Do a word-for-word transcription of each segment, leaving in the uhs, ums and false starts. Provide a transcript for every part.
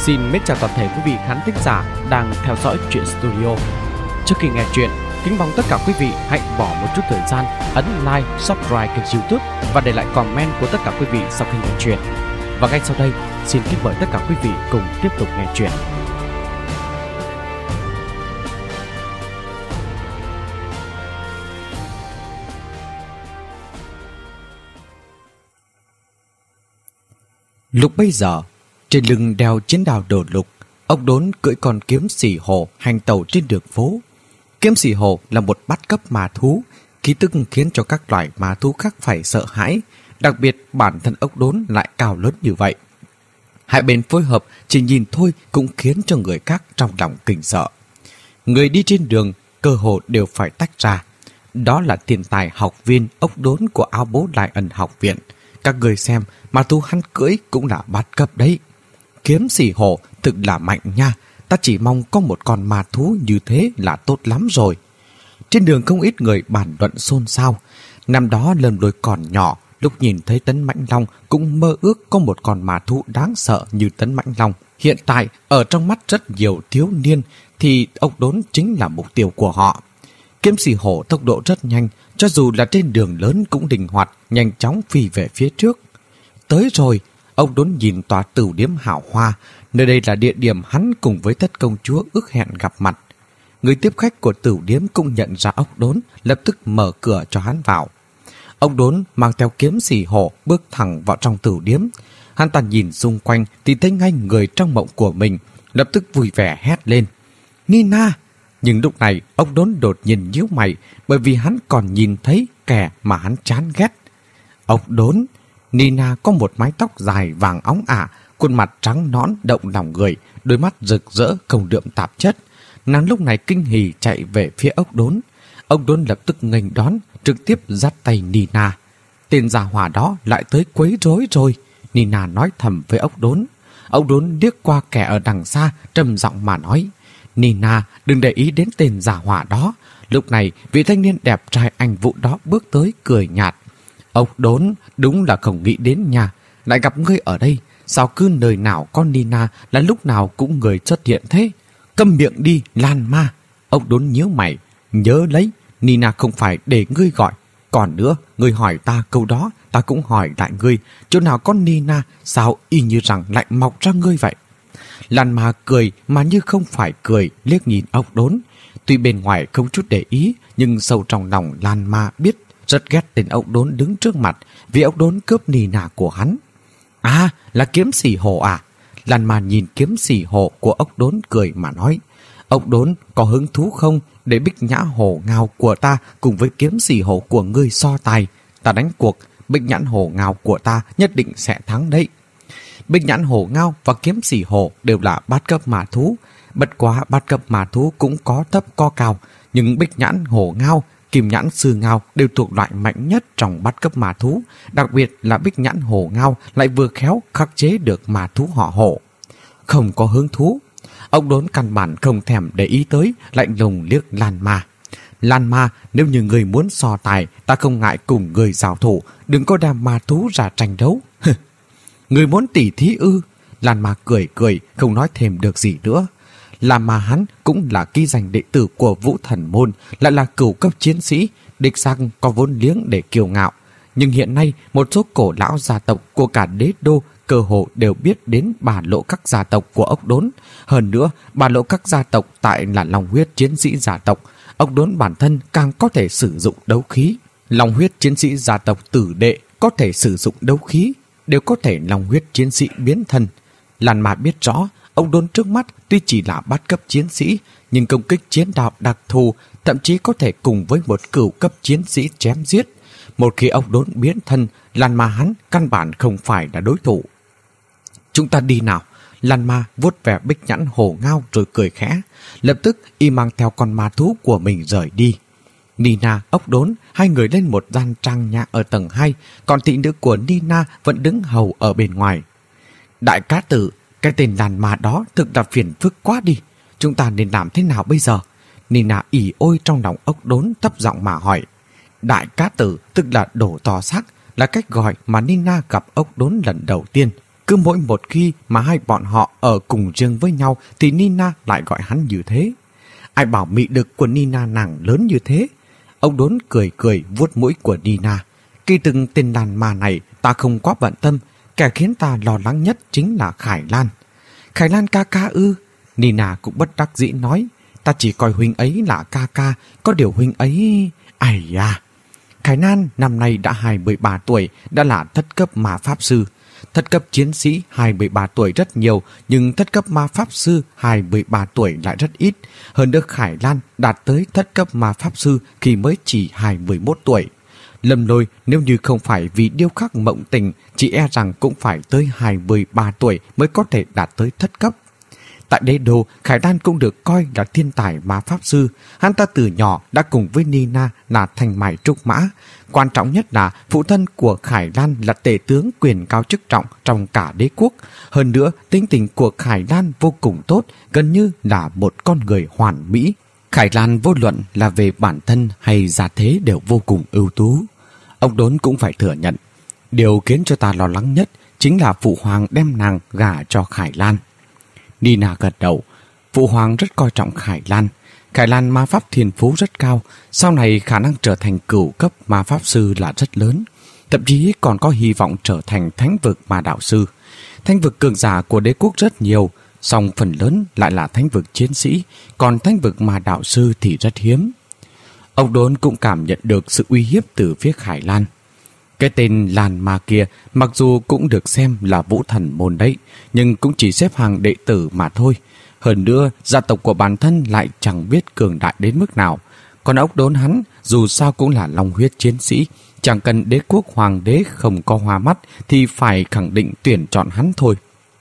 Xin mến chào toàn thể quý vị khán thính giả đang theo dõi Truyện Studio. Trước khi nghe chuyện, kính mong tất cả quý vị hãy bỏ một chút thời gian ấn like, subscribe kênh YouTube và để lại comment của tất cả quý vị sau khi nghe chuyện. Và ngay sau đây, xin kính mời tất cả quý vị cùng tiếp tục nghe chuyện. Lúc bấy giờ, trên lưng đeo chiến đao đồ lục, ông Đốn cưỡi con kiếm xỉ hổ hành tẩu trên đường phố. Kiếm xỉ hổ là một bát cấp ma thú, khí tức khiến cho các loài ma thú khác phải sợ hãi, đặc biệt bản thân ông Đốn lại cao lớn như vậy. Hai bên phối hợp chỉ nhìn thôi cũng khiến cho người khác trong lòng kinh sợ. Người đi trên đường cơ hồ đều phải tách ra. Đó là tiền tài học viên ốc Đốn của Áo Bố Lại Ẩn học viện. Các người xem, ma thú hắn cưỡi cũng là bát cấp đấy. Kiếm xỉ hổ thực là mạnh nha. Ta chỉ mong có một con ma thú như thế là tốt lắm rồi. Trên đường không ít người bàn luận xôn xao. Năm đó lần đôi còn nhỏ, lúc nhìn thấy Tấn Mãnh Long cũng mơ ước có một con ma thú đáng sợ như Tấn Mãnh Long. Hiện tại, ở trong mắt rất nhiều thiếu niên thì ốc Đốn chính là mục tiêu của họ. Kiếm xỉ hổ tốc độ rất nhanh, cho dù là trên đường lớn cũng linh hoạt, nhanh chóng phi về phía trước. Tới rồi, ông Đốn nhìn tòa Tửu Điếm hảo hoa, nơi đây là địa điểm hắn cùng với Thất công chúa ước hẹn gặp mặt. Người tiếp khách của Tửu Điếm cũng nhận ra ông Đốn, lập tức mở cửa cho hắn vào. Ông Đốn mang theo kiếm xỉ hổ bước thẳng vào trong Tửu Điếm. Hắn ta nhìn xung quanh thì thấy ngay người trong mộng của mình, lập tức vui vẻ hét lên: Nina! Nhưng lúc này ông Đốn đột nhiên nhíu mày, bởi vì hắn còn nhìn thấy kẻ mà hắn chán ghét. Ông Đốn, Nina có một mái tóc dài vàng óng ả, khuôn mặt trắng nõn động lòng người, đôi mắt rực rỡ không đượm tạp chất. Nàng lúc này kinh hỉ chạy về phía ông Đốn. Ông Đốn lập tức nghênh đón, trực tiếp dắt tay Nina. Tên già hỏa đó lại tới quấy rối rồi, Nina nói thầm với ông Đốn. Ông Đốn liếc qua kẻ ở đằng xa, trầm giọng mà nói: Nina, đừng để ý đến tên giả hỏa đó. Lúc này, vị thanh niên đẹp trai anh Vũ đó bước tới cười nhạt. Ông Đốn, đúng là không nghĩ đến nhà, lại gặp ngươi ở đây. Sao cứ nơi nào có Nina là lúc nào cũng người xuất hiện thế? Câm miệng đi, Lan Ma. Ông Đốn nhíu mày. Nhớ lấy, Nina không phải để ngươi gọi. Còn nữa, ngươi hỏi ta câu đó, ta cũng hỏi lại ngươi. Chỗ nào có Nina, sao y như rằng lại mọc ra ngươi vậy? Lan Ma cười mà như không phải cười, liếc nhìn ông Đốn. Tuy bên ngoài không chút để ý, nhưng sâu trong lòng Lan Ma biết rất ghét tên ông Đốn đứng trước mặt, vì ông Đốn cướp Nina của hắn. À, là kiếm xỉ hổ à? Lan Ma nhìn kiếm xỉ hổ của ông Đốn cười mà nói: Ông Đốn có hứng thú không để Bích Nhã hổ ngao của ta cùng với kiếm xỉ hổ của ngươi so tài? Ta đánh cuộc, Bích Nhãn hổ ngao của ta nhất định sẽ thắng đấy. Bích Nhãn hổ ngao và kiếm xỉ hổ đều là bát cấp ma thú. Bất quá bát cấp ma thú cũng có thấp có cao, nhưng Bích Nhãn hổ ngao, Kim Nhãn sư ngao đều thuộc loại mạnh nhất trong bát cấp ma thú. Đặc biệt là Bích Nhãn hổ ngao lại vừa khéo khắc chế được ma thú họ hổ. Không có hứng thú. Ông Đốn căn bản không thèm để ý tới, lạnh lùng liếc Lan Ma. Lan Ma, nếu như người muốn so tài, ta không ngại cùng người giao thủ, đừng có đem ma thú ra tranh đấu. Người muốn tỉ thí ư? Lan Ma cười cười, không nói thêm được gì nữa. Lan Ma hắn cũng là ký danh đệ tử của Vũ Thần Môn, lại là cửu cấp chiến sĩ, đích xác có vốn liếng để kiêu ngạo. Nhưng hiện nay, một số cổ lão gia tộc của cả đế đô cơ hồ đều biết đến bà lộ các gia tộc của ốc Đốn. Hơn nữa, bà lộ các gia tộc tại là Long huyết chiến sĩ gia tộc. Ốc Đốn bản thân càng có thể sử dụng đấu khí. Long huyết chiến sĩ gia tộc tử đệ có thể sử dụng đấu khí, đều có thể Long huyết chiến sĩ biến thân. Lan Ma biết rõ, ông Đốn trước mắt tuy chỉ là bát cấp chiến sĩ, nhưng công kích chiến đạo đặc thù, thậm chí có thể cùng với một cửu cấp chiến sĩ chém giết. Một khi ông Đốn biến thân, Lan Ma hắn căn bản không phải là đối thủ. Chúng ta đi nào. Lan Ma vuốt vẻ Bích Nhãn hổ ngao rồi cười khẽ. Lập tức y mang theo con ma thú của mình rời đi. Nina, ốc Đốn, hai người lên một gian trang nhã ở tầng hai, còn thị nữ của Nina vẫn đứng hầu ở bên ngoài. Đại cá tử, cái tên Lan Ma đó thực là phiền phức quá đi. Chúng ta nên làm thế nào bây giờ? Nina ỉ ôi trong lòng ốc Đốn thấp giọng mà hỏi. Đại cá tử tức là đổ to xác, là cách gọi mà Nina gặp ốc Đốn lần đầu tiên. Cứ mỗi một khi mà hai bọn họ ở cùng riêng với nhau thì Nina lại gọi hắn như thế. Ai bảo mị lực của Nina nàng lớn như thế? Ông Đốn cười cười vuốt mũi của Nina. Kỳ từng tên đàn ma này ta không quá bận tâm, kẻ khiến ta lo lắng nhất chính là Khải Lan. Khải Lan ca ca ư? Nina cũng bất đắc dĩ nói. Ta chỉ coi huynh ấy là ca ca, có điều huynh ấy... Ây da! Khải Lan năm nay đã hai mươi ba tuổi, đã là thất cấp ma pháp sư. Thất cấp chiến sĩ hai mươi ba tuổi rất nhiều, nhưng thất cấp ma pháp sư hai mươi ba tuổi lại rất ít. Hơn nữa Khải Lan đạt tới thất cấp ma pháp sư khi mới chỉ hai mươi mốt tuổi. Lâm Lôi nếu như không phải vì điêu khắc mộng tình, chỉ e rằng cũng phải tới hai mươi ba tuổi mới có thể đạt tới thất cấp. Tại đế đô, Khải Lan cũng được coi là thiên tài ma pháp sư. Hắn ta từ nhỏ đã cùng với Nina là thành mài trúc mã. Quan trọng nhất là phụ thân của Khải Lan là tể tướng quyền cao chức trọng trong cả đế quốc. Hơn nữa, tính tình của Khải Lan vô cùng tốt, gần như là một con người hoàn mỹ. Khải Lan vô luận là về bản thân hay gia thế đều vô cùng ưu tú. Ông Đốn cũng phải thừa nhận, điều khiến cho ta lo lắng nhất chính là phụ hoàng đem nàng gả cho Khải Lan. Nina gật đầu. Phụ hoàng rất coi trọng Khải Lan. Khải Lan ma pháp thiên phú rất cao, sau này khả năng trở thành cửu cấp ma pháp sư là rất lớn, thậm chí còn có hy vọng trở thành thánh vực ma đạo sư. Thánh vực cường giả của đế quốc rất nhiều, song phần lớn lại là thánh vực chiến sĩ, còn thánh vực ma đạo sư thì rất hiếm. Ông Đốn cũng cảm nhận được sự uy hiếp từ phía Khải Lan. Cái tên Lan Ma kia mặc dù cũng được xem là vũ thần môn đấy, nhưng cũng chỉ xếp hàng đệ tử mà thôi. Hơn nữa, gia tộc của bản thân lại chẳng biết cường đại đến mức nào. Còn ốc Đốn hắn, dù sao cũng là long huyết chiến sĩ, chẳng cần đế quốc hoàng đế không có hoa mắt thì phải khẳng định tuyển chọn hắn thôi.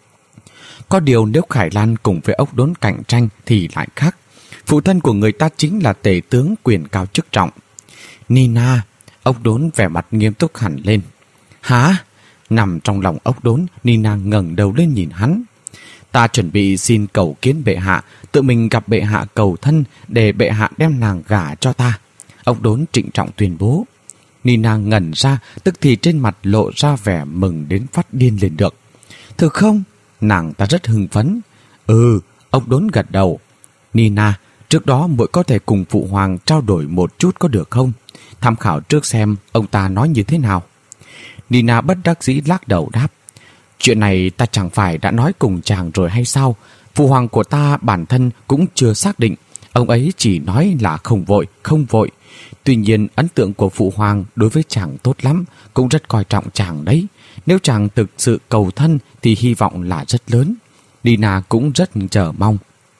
Có điều nếu Khải Lan cùng với ốc Đốn cạnh tranh thì lại khác. Phụ thân của người ta chính là tể tướng quyền cao chức trọng. Nina, ốc Đốn vẻ mặt nghiêm túc hẳn lên. Hả? Nằm trong lòng ốc Đốn, Nina ngẩng đầu lên nhìn hắn. Ta chuẩn bị xin cầu kiến bệ hạ, tự mình gặp bệ hạ cầu thân để bệ hạ đem nàng gả cho ta. Ốc Đốn trịnh trọng tuyên bố. Nina ngẩn ra, tức thì trên mặt lộ ra vẻ mừng đến phát điên lên được. Thực không? Nàng ta rất hưng phấn. Ừ, ốc Đốn gật đầu. Nina, trước đó muội có thể cùng phụ hoàng trao đổi một chút có được không? Tham khảo trước xem ông ta nói như thế nào. Nina bất đắc dĩ lắc đầu đáp. Chuyện này ta chẳng phải đã nói cùng chàng rồi hay sao? Phụ hoàng của ta bản thân cũng chưa xác định. Ông ấy chỉ nói là không vội, không vội. Tuy nhiên ấn tượng của phụ hoàng đối với chàng tốt lắm, cũng rất coi trọng chàng đấy. Nếu chàng thực sự cầu thân thì hy vọng là rất lớn. Nina cũng rất chờ mong.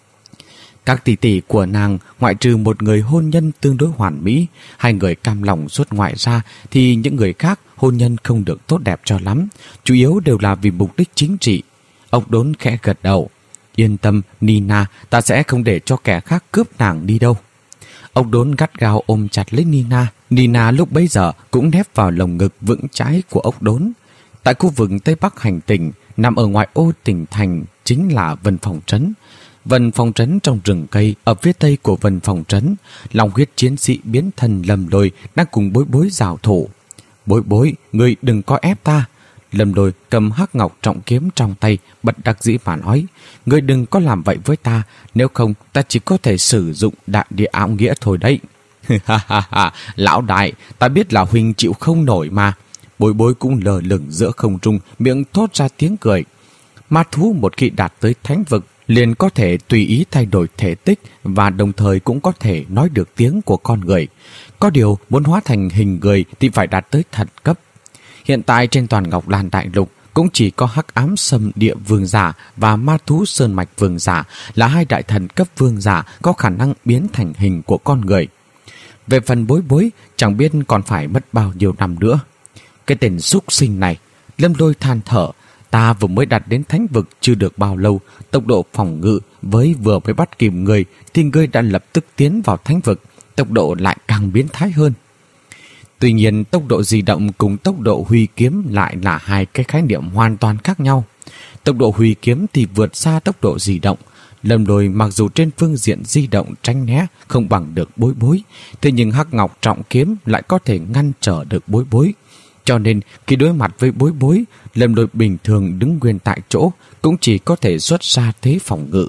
Các tỷ tỷ của nàng, ngoại trừ một người hôn nhân tương đối hoàn mỹ, hai người cam lòng xuất ngoại ra, thì những người khác hôn nhân không được tốt đẹp cho lắm, chủ yếu đều là vì mục đích chính trị. Ông Đốn khẽ gật đầu. Yên tâm Nina, ta sẽ không để cho kẻ khác cướp nàng đi đâu. Ông Đốn gắt gao ôm chặt lấy Nina. Nina lúc bấy giờ cũng nép vào lồng ngực vững chãi của ông Đốn. Tại khu vực Tây Bắc hành tỉnh, nằm ở ngoại ô tỉnh thành chính là Vân Phòng Trấn. Vân Phòng Trấn trong rừng cây ở phía tây của Vân Phòng Trấn, lòng huyết chiến sĩ biến thân Lâm Lôi đang cùng Bối Bối giao thủ. Bối Bối, ngươi đừng có ép ta. Lâm Lôi cầm hắc ngọc trọng kiếm trong tay, bật đắc dĩ mà nói, ngươi đừng có làm vậy với ta, nếu không ta chỉ có thể sử dụng đại địa áo nghĩa thôi đấy. Ha ha ha, lão đại, ta biết là huynh chịu không nổi mà. Bối Bối cũng lờ lửng giữa không trung, miệng thốt ra tiếng cười. Ma thú một khi đạt tới thánh vực liền có thể tùy ý thay đổi thể tích và đồng thời cũng có thể nói được tiếng của con người. Có điều muốn hóa thành hình người thì phải đạt tới thần cấp. Hiện tại trên toàn Ngọc Lan Đại Lục cũng chỉ có Hắc Ám Sâm Địa Vương Giả và Ma Thú Sơn Mạch Vương Giả là hai đại thần cấp vương giả có khả năng biến thành hình của con người. Về phần Bối Bối, chẳng biết còn phải mất bao nhiêu năm nữa. Cái tên súc sinh này, Lâm Lôi than thở. Ta vừa mới đạt đến thánh vực chưa được bao lâu, tốc độ phòng ngự với vừa mới bắt kịp người thì ngươi đã lập tức tiến vào thánh vực, tốc độ lại càng biến thái hơn. Tuy nhiên tốc độ di động cùng tốc độ huy kiếm lại là hai cái khái niệm hoàn toàn khác nhau. Tốc độ huy kiếm thì vượt xa tốc độ di động. Lâm Lôi mặc dù trên phương diện di động tránh né không bằng được Bối Bối, thế nhưng hắc ngọc trọng kiếm lại có thể ngăn trở được Bối Bối. Cho nên khi đối mặt với Bối Bối, Lâm Lôi bình thường đứng nguyên tại chỗ cũng chỉ có thể xuất ra thế phòng ngự.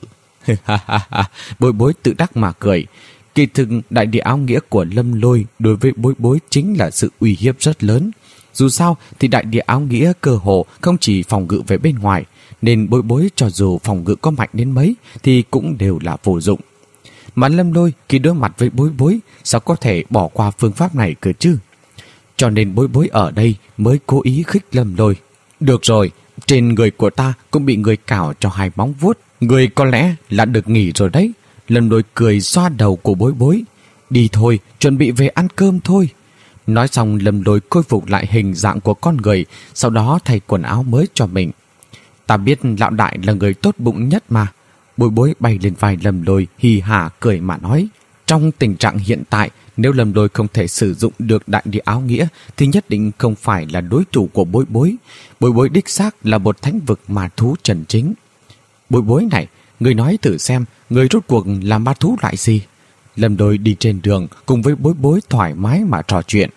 Bối Bối tự đắc mà cười. Kỳ thực đại địa áo nghĩa của Lâm Lôi đối với Bối Bối chính là sự uy hiếp rất lớn. Dù sao thì đại địa áo nghĩa cơ hồ không chỉ phòng ngự về bên ngoài, nên Bối Bối cho dù phòng ngự có mạnh đến mấy thì cũng đều là vô dụng. Mà Lâm Lôi khi đối mặt với Bối Bối sao có thể bỏ qua phương pháp này cơ chứ? Cho nên Bối Bối ở đây mới cố ý khích Lâm Lôi. Được rồi, trên người của ta cũng bị người cào cho hai móng vuốt, người có lẽ là được nghỉ rồi đấy. Lâm Lôi cười xoa đầu của Bối Bối. Đi thôi, chuẩn bị về ăn cơm thôi. Nói xong Lâm Lôi khôi phục lại hình dạng của con người, sau đó thay quần áo mới cho mình. Ta biết lão đại là người tốt bụng nhất mà. Bối Bối bay lên vai Lâm Lôi hì hả cười mà nói. Trong tình trạng hiện tại, nếu Lâm Lôi không thể sử dụng được đại địa áo nghĩa thì nhất định không phải là đối thủ của Bối Bối. Bối Bối đích xác là một thánh vực ma thú chân chính. Bối Bối này, người nói thử xem, người rốt cuộc là ma thú loại gì? Lâm Lôi đi trên đường cùng với Bối Bối thoải mái mà trò chuyện.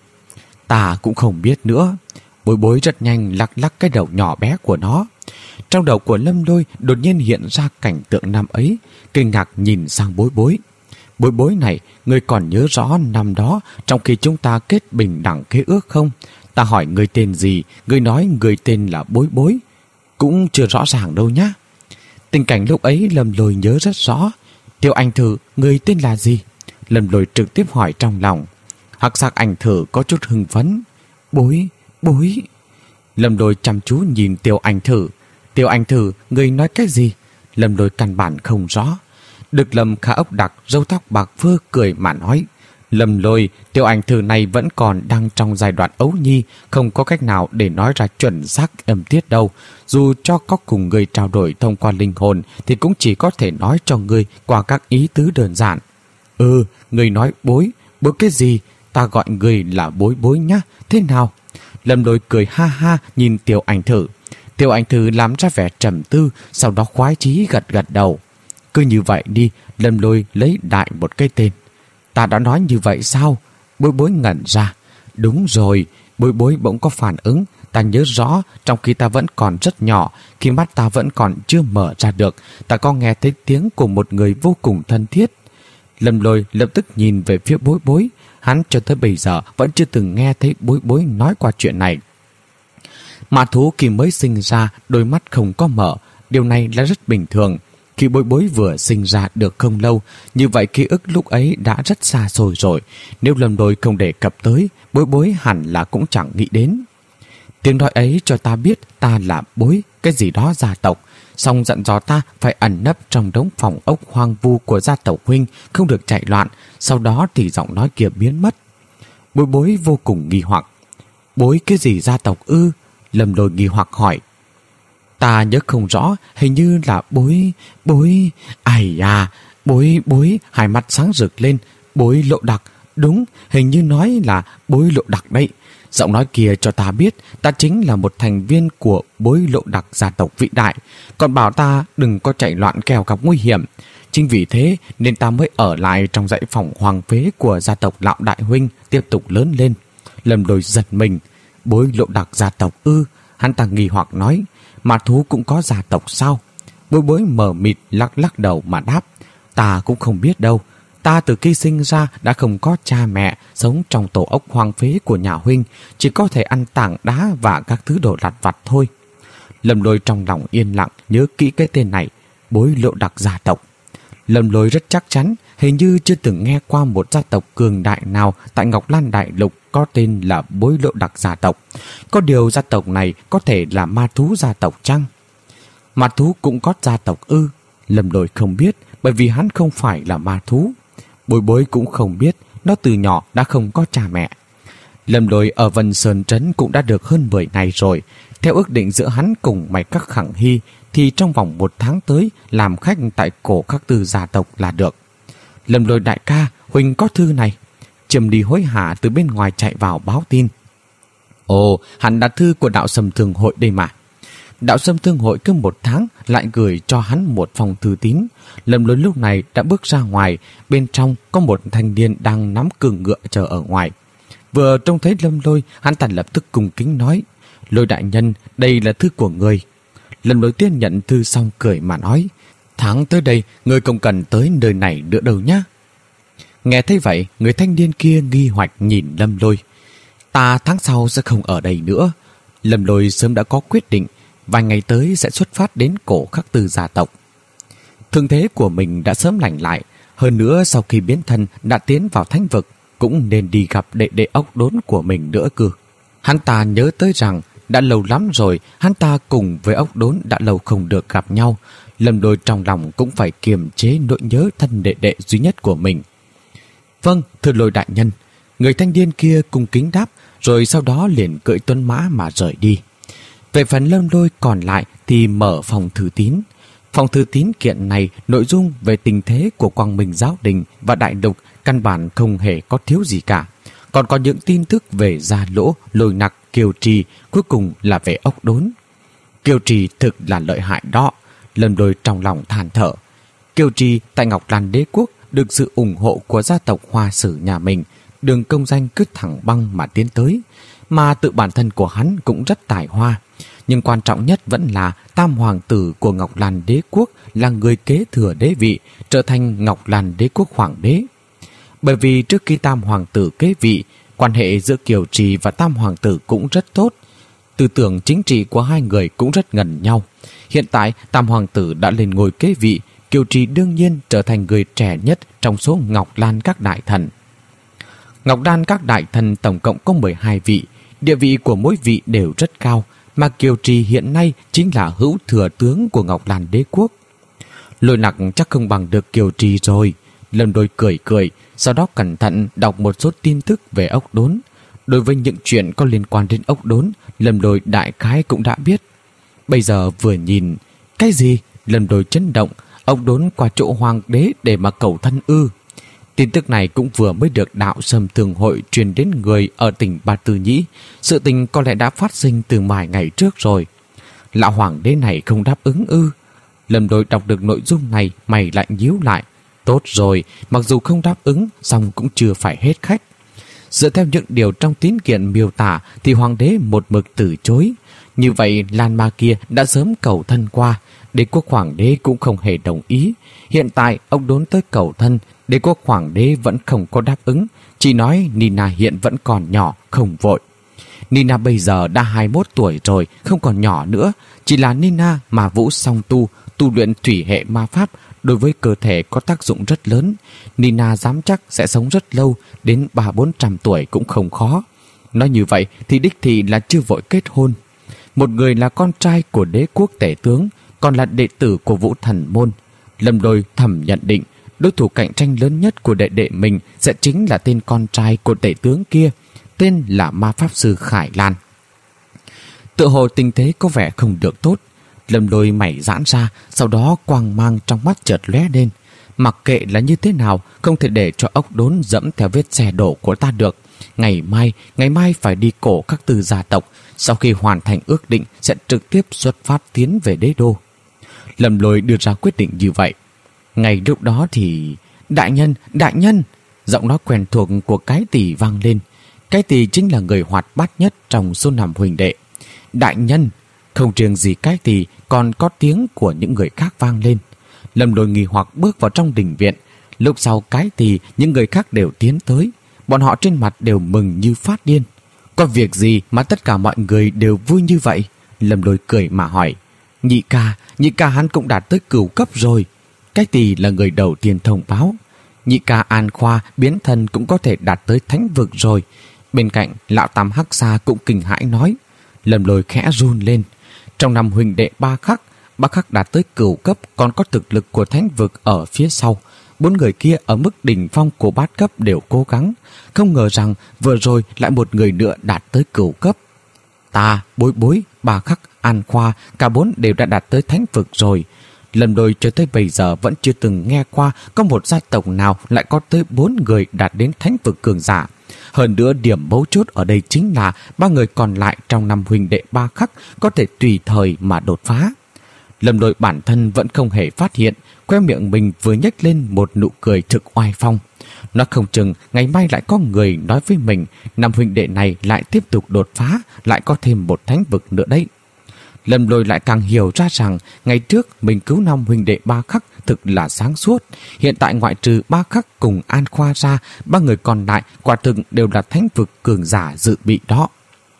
Ta cũng không biết nữa. Bối Bối rất nhanh lắc lắc cái đầu nhỏ bé của nó. Trong đầu của Lâm Lôi đột nhiên hiện ra cảnh tượng năm ấy, kinh ngạc nhìn sang Bối Bối. Bối Bối này, người còn nhớ rõ năm đó trong khi chúng ta kết bình đẳng khế ước không? Ta hỏi người tên gì, người nói người tên là Bối Bối. Cũng chưa rõ ràng đâu nhá. Tình cảnh lúc ấy Lâm Lôi nhớ rất rõ. Tiêu Anh Thử, người tên là gì? Lâm Lôi trực tiếp hỏi trong lòng. Hắc Sắc Anh Thử có chút hưng phấn. Bối, Bối. Lâm Lôi chăm chú nhìn Tiêu Anh Thử. Tiêu Anh Thử, người nói cái gì? Lâm Lôi căn bản không rõ. Được Lâm Khả Ốc Đặc, râu tóc bạc phơ cười mà nói. Lâm Lôi, Tiêu Anh Thử này vẫn còn đang trong giai đoạn ấu nhi, không có cách nào để nói ra chuẩn xác âm tiết đâu. Dù cho có cùng người trao đổi thông qua linh hồn thì cũng chỉ có thể nói cho người qua các ý tứ đơn giản. Ừ, người nói bối, bối cái gì? Ta gọi người là Bối Bối nhá, thế nào? Lâm Lôi cười ha ha nhìn Tiêu Anh Thử. Tiêu Anh Thử làm ra vẻ trầm tư, sau đó khoái chí gật gật đầu. Cứ như vậy đi, Lâm Lôi lấy đại một cái tên. Ta đã nói như vậy sao? Bối Bối ngẩn ra. Đúng rồi, Bối Bối bỗng có phản ứng. Ta nhớ rõ, trong khi ta vẫn còn rất nhỏ, khi mắt ta vẫn còn chưa mở ra được, ta có nghe thấy tiếng của một người vô cùng thân thiết. Lâm Lôi lập tức nhìn về phía Bối Bối. Hắn cho tới bây giờ vẫn chưa từng nghe thấy Bối Bối nói qua chuyện này. Ma thú khi mới sinh ra, đôi mắt không có mở. Điều này là rất bình thường. Khi Bối Bối vừa sinh ra được không lâu, như vậy ký ức lúc ấy đã rất xa xôi rồi. Nếu Lâm Lôi không đề cập tới, Bối Bối hẳn là cũng chẳng nghĩ đến. Tiếng nói ấy cho ta biết ta là Bối, cái gì đó gia tộc. Xong dặn dò ta phải ẩn nấp trong đống phòng ốc hoang vu của gia tộc huynh, không được chạy loạn. Sau đó thì giọng nói kia biến mất. Bối Bối vô cùng nghi hoặc. Bối cái gì gia tộc ư? Lâm Lôi nghi hoặc hỏi. Ta nhớ không rõ, hình như là Bối, Bối, ai à, Bối, Bối, hai mắt sáng rực lên. Bối Lộ Đặc, đúng, hình như nói là Bối Lộ Đặc đấy. Giọng nói kia cho ta biết ta chính là một thành viên của Bối Lộ Đặc gia tộc vĩ đại, còn bảo ta đừng có chạy loạn kẻo gặp nguy hiểm. Chính vì thế nên ta mới ở lại trong dãy phòng hoàng phế của gia tộc Lão Đại Huynh tiếp tục lớn lên. Lâm Lôi giật mình. Bối Lộ Đặc gia tộc ư? Hắn ta nghi hoặc nói. Ma thú cũng có gia tộc sao? Bối Bối mờ mịt lắc lắc đầu mà đáp. Ta cũng không biết đâu. Ta từ khi sinh ra đã không có cha mẹ, sống trong tổ ốc hoang phế của nhà huynh, chỉ có thể ăn tảng đá và các thứ đồ lặt vặt thôi. Lâm Lôi trong lòng yên lặng nhớ kỹ cái tên này, Bối Lộ Đặc gia tộc. Lâm Lôi rất chắc chắn hình như chưa từng nghe qua một gia tộc cường đại nào tại Ngọc Lan Đại Lục có tên là Bối Lộ Đặc gia tộc. Có điều gia tộc này có thể là ma thú gia tộc chăng? Ma thú cũng có gia tộc ư? Lâm Lôi không biết, bởi vì hắn không phải là ma thú. Bối Bối cũng không biết, nó từ nhỏ đã không có cha mẹ. Lâm Lôi ở Vân Sơn Trấn cũng đã được hơn mười ngày rồi. Theo ước định giữa hắn cùng Mạch Các Khẳng Hy thì trong vòng một tháng tới làm khách tại cổ Khắc Tư gia tộc là được. Lâm Lôi đại ca, huynh có thư này. Trầm Đi hối hả từ bên ngoài chạy vào báo tin. Ồ, hẳn là thư của Đạo Sâm Thương Hội đây mà. Đạo Sâm Thương Hội cứ một tháng lại gửi cho hắn một phong thư tín. Lâm Lôi lúc này đã bước ra ngoài, bên trong có một thanh niên đang nắm cương ngựa chờ ở ngoài. Vừa trông thấy Lâm Lôi, hắn ta lập tức cung kính nói: Lôi đại nhân, đây là thư của người. Lâm Lôi tiếp nhận thư xong cười mà nói: Tháng tới đây, người không cần tới nơi này nữa đâu nhá. Nghe thấy vậy, người thanh niên kia nghi hoặc nhìn Lâm Lôi. Ta tháng sau sẽ không ở đây nữa. Lâm Lôi sớm đã có quyết định, vài ngày tới sẽ xuất phát đến cổ Khắc Tư gia tộc. Thương thế của mình đã sớm lành lại, hơn nữa sau khi biến thân đã tiến vào thánh vực, cũng nên đi gặp đệ đệ ốc đốn của mình nữa cơ. Hắn ta nhớ tới rằng đã lâu lắm rồi hắn ta cùng với ốc đốn đã lâu không được gặp nhau. Lâm Lôi trong lòng cũng phải kiềm chế nỗi nhớ thân đệ đệ duy nhất của mình. Vâng, thưa Lôi đại nhân. Người thanh niên kia cung kính đáp, rồi sau đó liền cưỡi tuấn mã mà rời đi. Về phần Lâm Lôi còn lại thì mở phòng thư tín. Phòng thư tín kiện này nội dung về tình thế của Quang Minh Giáo Đình và Đại Lục căn bản không hề có thiếu gì cả. Còn có những tin tức về Gia Lỗ, Lôi Nặc, Kiều Trì, cuối cùng là về ốc đốn. Kiều Trì thực là lợi hại đó. Lâm Lôi trong lòng than thở. Kiều Trì tại Ngọc Lan Đế Quốc được sự ủng hộ của gia tộc Hoa Sử nhà mình, đường công danh cứ thẳng băng mà tiến tới, mà tự bản thân của hắn cũng rất tài hoa. Nhưng quan trọng nhất vẫn là tam hoàng tử của Ngọc Lan Đế Quốc là người kế thừa đế vị, trở thành Ngọc Lan Đế Quốc hoàng đế. Bởi vì trước khi tam hoàng tử kế vị, quan hệ giữa Kiều Trì và tam hoàng tử cũng rất tốt. Tư tưởng chính trị của hai người cũng rất gần nhau. Hiện tại tam hoàng tử đã lên ngôi kế vị, Kiều Trì đương nhiên trở thành người trẻ nhất trong số Ngọc Lan các đại thần. Ngọc Lan các đại thần tổng cộng có mười hai vị, địa vị của mỗi vị đều rất cao, mà Kiều Trì hiện nay chính là hữu thừa tướng của Ngọc Lan Đế Quốc. Lôi Nặc chắc không bằng được Kiều Trì rồi. Lâm Lôi cười cười, sau đó cẩn thận đọc một số tin tức về ốc đốn. Đối với những chuyện có liên quan đến ốc đốn, Lâm Lôi đại khái cũng đã biết. Bây giờ vừa nhìn, cái gì? Lâm Lôi chấn động, ốc đốn qua chỗ hoàng đế để mà cầu thân ư? Tin tức này cũng vừa mới được đạo Sâm Thường Hội truyền đến người ở tỉnh Ba Tư Nhĩ. Sự tình có lẽ đã phát sinh từ vài ngày trước rồi. Lão hoàng đế này không đáp ứng ư? Lâm Lôi đọc được nội dung này, mày lại nhíu lại. Tốt rồi, mặc dù không đáp ứng, song cũng chưa phải hết khách. Dựa theo những điều trong tín kiện miêu tả thì hoàng đế một mực từ chối. Như vậy Lan Ma kia đã sớm cầu thân qua, đế quốc hoàng đế cũng không hề đồng ý. Hiện tại ông đốn tới cầu thân, đế quốc hoàng đế vẫn không có đáp ứng, chỉ nói Nina hiện vẫn còn nhỏ, không vội. Nina bây giờ đã hai mươi mốt tuổi rồi, không còn nhỏ nữa. Chỉ là Nina mà vũ song tu, tu luyện thủy hệ ma pháp, đối với cơ thể có tác dụng rất lớn. Nina dám chắc sẽ sống rất lâu, đến ba bốn trăm tuổi cũng không khó. Nói như vậy thì đích thị là chưa vội kết hôn. Một người là con trai của đế quốc tể tướng, còn là đệ tử của Vũ Thần Môn. Lâm Lôi thầm nhận định đối thủ cạnh tranh lớn nhất của đệ đệ mình sẽ chính là tên con trai của tể tướng kia, tên là ma pháp sư Khải Lan. Tự hồ tình thế có vẻ không được tốt. Lâm Lôi mày giãn ra, sau đó quang mang trong mắt chợt lóe lên. Mặc kệ là như thế nào, không thể để cho ốc đốn dẫm theo vết xe đổ của ta được. Ngày mai, ngày mai phải đi cổ Khắc Tư gia tộc. Sau khi hoàn thành ước định sẽ trực tiếp xuất phát tiến về đế đô. Lâm Lôi đưa ra quyết định như vậy. Ngay lúc đó thì... Đại nhân, đại nhân! Giọng nói quen thuộc của Cái Tỳ vang lên. Cái Tỳ chính là người hoạt bát nhất trong số năm huỳnh đệ. Đại nhân! Không riêng gì Cái Tỳ, còn có tiếng của những người khác vang lên. Lâm Lôi nghi hoặc bước vào trong đình viện. Lúc sau Cái Tỳ, những người khác đều tiến tới. Bọn họ trên mặt đều mừng như phát điên. Có việc gì mà tất cả mọi người đều vui như vậy? Lâm Lôi cười mà hỏi. Nhị ca, nhị ca hắn cũng đạt tới cửu cấp rồi. Cái Tỳ là người đầu tiên thông báo. Nhị ca An Khoa biến thân cũng có thể đạt tới thánh vực rồi. Bên cạnh lão Tam Hắc Sa cũng kinh hãi nói. Lâm Lôi khẽ run lên. Trong năm huynh đệ ba khắc, ba khắc đạt tới cửu cấp, còn có thực lực của thánh vực ở phía sau. Bốn người kia ở mức đỉnh phong của bát cấp đều cố gắng. Không ngờ rằng vừa rồi lại một người nữa đạt tới cửu cấp. Ta, Bối Bối, Ba Khắc, An Khoa, cả bốn đều đã đạt tới thánh vực rồi. Lâm Lôi cho tới bây giờ vẫn chưa từng nghe qua có một gia tộc nào lại có tới bốn người đạt đến thánh vực cường giả. Hơn nữa điểm mấu chốt ở đây chính là ba người còn lại trong năm huynh đệ Ba Khắc có thể tùy thời mà đột phá. Lâm Lôi bản thân vẫn không hề phát hiện, khoe miệng mình vừa nhếch lên một nụ cười thực oai phong. Nó không chừng ngày mai lại có người nói với mình năm huynh đệ này lại tiếp tục đột phá, lại có thêm một thánh vực nữa đấy. Lâm Lôi lại càng hiểu ra rằng ngày trước mình cứu năm huynh đệ Ba Khắc thực là sáng suốt. Hiện tại ngoại trừ Ba Khắc cùng An Khoa ra, ba người còn lại quả thực đều là thánh vực cường giả dự bị đó.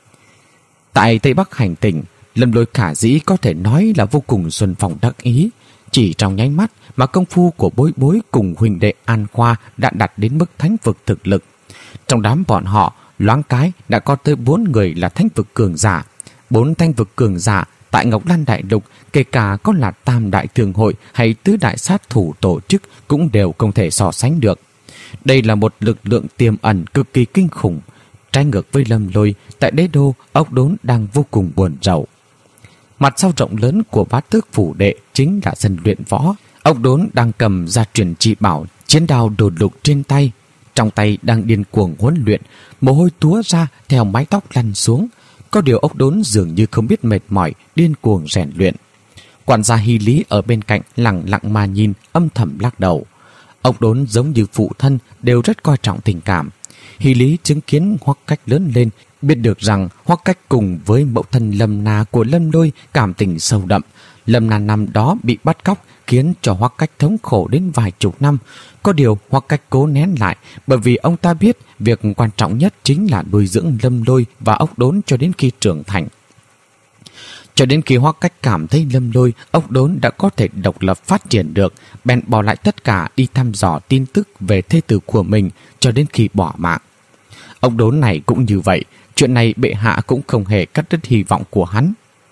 Tại Tây Bắc hành tỉnh, Lâm Lôi khả dĩ có thể nói là vô cùng xuân phong đắc ý. Chỉ trong nháy mắt mà công phu của Bối Bối cùng huynh đệ An Khoa đã đạt đến mức thánh vực thực lực. Trong đám bọn họ, loáng cái đã có tới bốn người là thánh vực cường giả. Bốn thánh vực cường giả tại Ngọc Lan Đại Lục, kể cả có là Tam Đại Thường Hội hay Tứ Đại Sát Thủ tổ chức cũng đều không thể so sánh được. Đây là một lực lượng tiềm ẩn cực kỳ kinh khủng. Trái ngược với Lâm Lôi, tại đế đô, Ốc Đốn đang vô cùng buồn rầu. Mặt sau rộng lớn của Bá Tước phủ đệ chính là sân luyện võ. Ốc Đốn đang cầm ra truyền chỉ bảo chiến đao đột lục trên tay, trong tay đang điên cuồng huấn luyện, mồ hôi túa ra theo mái tóc lăn xuống. Có điều Ốc Đốn dường như không biết mệt mỏi, điên cuồng rèn luyện. Quản gia Hy Lý ở bên cạnh lặng lặng mà nhìn, âm thầm lắc đầu. Ốc Đốn giống như phụ thân đều rất coi trọng tình cảm. Hy Lý chứng kiến Hoắc Cách lớn lên, biết được rằng Hoắc Cách cùng với mẫu thân Lâm Na của Lâm Lôi cảm tình sâu đậm. Lâm Na năm đó bị bắt cóc khiến cho Hoắc Cách thống khổ đến vài chục năm. Có điều Hoắc Cách cố nén lại, bởi vì ông ta biết việc quan trọng nhất chính là nuôi dưỡng Lâm Lôi và Ốc Đốn cho đến khi trưởng thành. Cho đến khi Hoắc Cách cảm thấy Lâm Lôi, Ốc Đốn đã có thể độc lập phát triển được, bèn bỏ lại tất cả đi thăm dò tin tức về thê tử của mình cho đến khi bỏ mạng. Ốc Đốn này cũng như vậy, chuyện này bệ hạ cũng không hề cắt đứt hy vọng của hắn.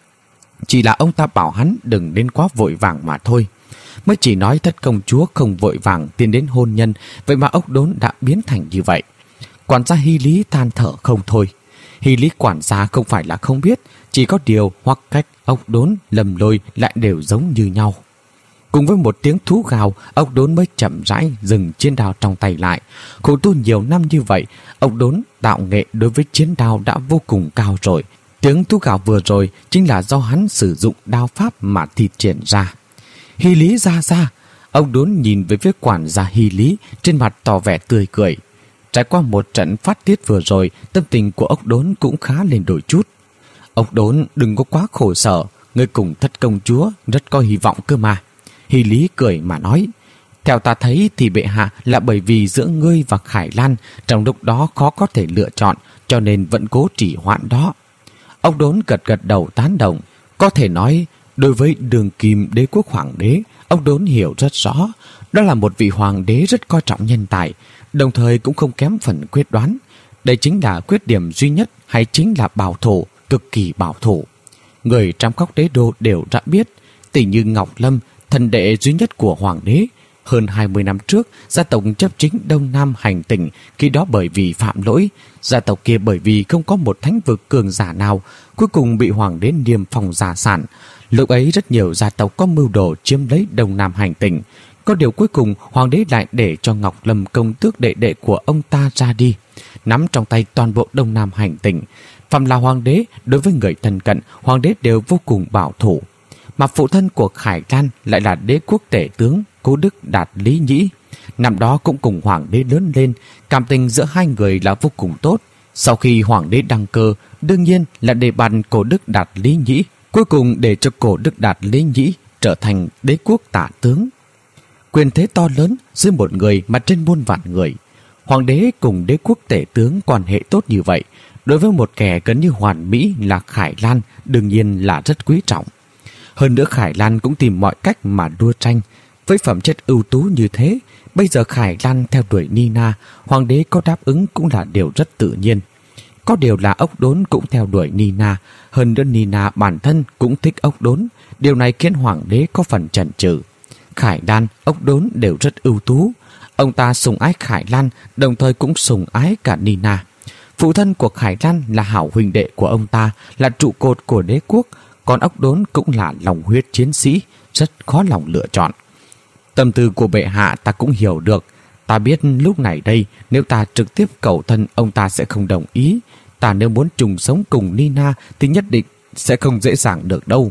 Chỉ là ông ta bảo hắn đừng đến quá vội vàng mà thôi. Mới chỉ nói thất công chúa không vội vàng tiến đến hôn nhân, vậy mà Ốc Đốn đã biến thành như vậy. Quản gia Hy Lý than thở không thôi. Hy Lý quản gia không phải là không biết, chỉ có điều Hoắc Cách, Ốc Đốn, Lâm Lôi lại đều giống như nhau. Cùng với một tiếng thú gào, Ốc Đốn mới chậm rãi dừng chiến đao trong tay lại. Khổ tu nhiều năm như vậy, Ốc Đốn tạo nghệ đối với chiến đao đã vô cùng cao rồi. Tiếng thú gào vừa rồi chính là do hắn sử dụng đao pháp mà thi triển ra. Hy Lý ra ra, Ốc Đốn nhìn về phía quản gia Hy Lý, trên mặt tỏ vẻ tươi cười. Trải qua một trận phát tiết vừa rồi, tâm tình của Ốc Đốn cũng khá lên đổi chút. Ốc Đốn đừng có quá khổ sở, ngươi cùng thất công chúa rất có hy vọng cơ mà. Hy Lý cười mà nói, theo ta thấy thì bệ hạ là bởi vì giữa ngươi và Khải Lan trong lúc đó khó có thể lựa chọn, cho nên vẫn cố trì hoãn đó. Ốc Đốn gật gật đầu tán đồng. Có thể nói, đối với đường kim đế quốc hoàng đế, Ốc Đốn hiểu rất rõ. Đó là một vị hoàng đế rất coi trọng nhân tài, đồng thời cũng không kém phần quyết đoán. Đây chính là khuyết điểm duy nhất hay chính là bảo thủ, cực kỳ bảo thủ. Người trong các đế đô đều đã biết, tỷ như Ngọc Lâm, thần đệ duy nhất của hoàng đế. Hơn hai mươi năm trước, gia tộc chấp chính Đông Nam hành tỉnh, khi đó bởi vì phạm lỗi, gia tộc kia bởi vì không có một thánh vực cường giả nào, cuối cùng bị hoàng đế niêm phong gia sản. Lúc ấy rất nhiều gia tộc có mưu đồ chiếm lấy Đông Nam hành tỉnh. Có điều cuối cùng hoàng đế lại để cho Ngọc Lâm công tước đệ đệ của ông ta ra đi, nắm trong tay toàn bộ Đông Nam hành tỉnh. Phàm là hoàng đế, đối với người thân cận, hoàng đế đều vô cùng bảo thủ. Mà phụ thân của Khải Lan lại là đế quốc tể tướng Cố Đức Đạt Lý Nhĩ. Năm đó cũng cùng hoàng đế lớn lên, cảm tình giữa hai người là vô cùng tốt. Sau khi hoàng đế đăng cơ, đương nhiên là để bàn Cố Đức Đạt Lý Nhĩ, cuối cùng để cho Cố Đức Đạt Lý Nhĩ trở thành đế quốc tả tướng. Quyền thế to lớn dưới một người mà trên muôn vạn người. Hoàng đế cùng đế quốc tể tướng quan hệ tốt như vậy, đối với một kẻ gần như hoàn mỹ là Khải Lan đương nhiên là rất quý trọng. Hơn nữa Khải Lan cũng tìm mọi cách mà đua tranh. Với phẩm chất ưu tú như thế, bây giờ Khải Lan theo đuổi Nina, hoàng đế có đáp ứng cũng là điều rất tự nhiên. Có điều là Ốc Đốn cũng theo đuổi Nina, hơn nữa Nina bản thân cũng thích Ốc Đốn. Điều này khiến hoàng đế có phần chần chừ. Khải Lan, Ốc Đốn đều rất ưu tú. Ông ta sủng ái Khải Lan, đồng thời cũng sủng ái cả Nina. Phụ thân của Khải Lan là hảo huynh đệ của ông ta, là trụ cột của đế quốc, còn Ốc Đốn cũng là lòng huyết chiến sĩ, rất khó lòng lựa chọn. Tâm tư của bệ hạ ta cũng hiểu được. Ta biết lúc này đây, nếu ta trực tiếp cầu thân, ông ta sẽ không đồng ý. Ta nếu muốn chung sống cùng Nina thì nhất định sẽ không dễ dàng được đâu.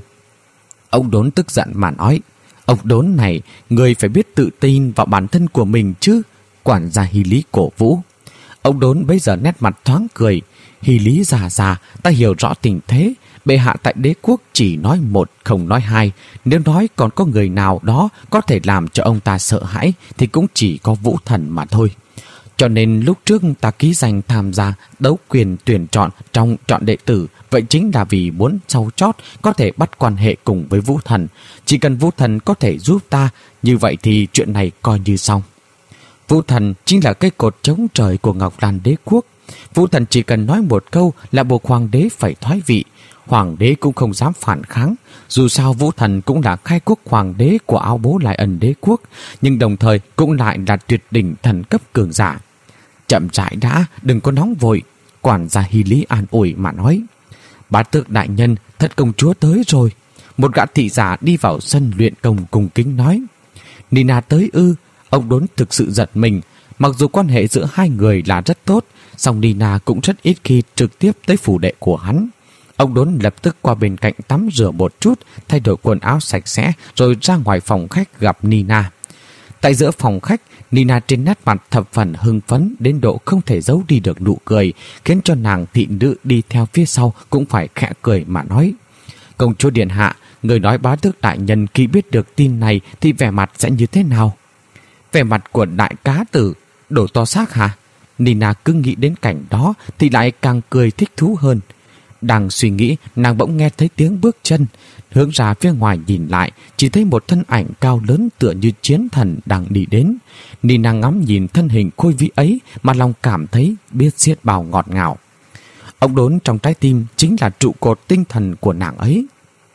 Ốc Đốn tức giận mà nói, Ốc Đốn này, người phải biết tự tin vào bản thân của mình chứ. Quản gia Hy Lý cổ vũ. Ông Đốn bây giờ nét mặt thoáng cười. Hy Lý già già, ta hiểu rõ tình thế. Bệ hạ tại đế quốc chỉ nói một không nói hai. Nếu nói còn có người nào đó có thể làm cho ông ta sợ hãi thì cũng chỉ có Vũ Thần mà thôi. Cho nên lúc trước ta ký danh tham gia đấu quyền tuyển chọn trong chọn đệ tử. Vậy chính là vì muốn sau chót có thể bắt quan hệ cùng với Vũ Thần. Chỉ cần Vũ Thần có thể giúp ta, như vậy thì chuyện này coi như xong. Vũ Thần chính là cây cột chống trời của Ngọc Lan đế quốc. Vũ Thần chỉ cần nói một câu là buộc hoàng đế phải thoái vị. Hoàng đế cũng không dám phản kháng. Dù sao Vũ Thần cũng là khai quốc hoàng đế của Áo Bố Lại Ân đế quốc, nhưng đồng thời cũng lại là tuyệt đỉnh thần cấp cường giả. Chậm rãi đã, đừng có nóng vội. Quản gia Hy Lý an ủi mà nói. Bá tước đại nhân, Thất công chúa tới rồi. Một gã thị giả đi vào sân luyện công cung kính nói. Nina tới ư? Ông Đốn thực sự giật mình. Mặc dù quan hệ giữa hai người là rất tốt, song Nina cũng rất ít khi trực tiếp tới phủ đệ của hắn. Ông Đốn lập tức qua bên cạnh tắm rửa một chút, thay đổi quần áo sạch sẽ, rồi ra ngoài phòng khách gặp Nina. Tại giữa phòng khách, Nina trên nét mặt thập phần hưng phấn đến độ không thể giấu đi được nụ cười, khiến cho nàng thị nữ đi theo phía sau cũng phải khẽ cười mà nói. Công chúa điện hạ, người nói bá tước đại nhân khi biết được tin này thì vẻ mặt sẽ như thế nào? Vẻ mặt của đại cá tử đổ to xác hả? Nina cứ nghĩ đến cảnh đó thì lại càng cười thích thú hơn. Đang suy nghĩ, nàng bỗng nghe thấy tiếng bước chân. Hướng ra phía ngoài nhìn lại, chỉ thấy một thân ảnh cao lớn tựa như chiến thần đang đi đến. Nina ngắm nhìn thân hình khôi vĩ ấy mà lòng cảm thấy biết xiết bao ngọt ngào. Ông Đốn trong trái tim chính là trụ cột tinh thần của nàng ấy.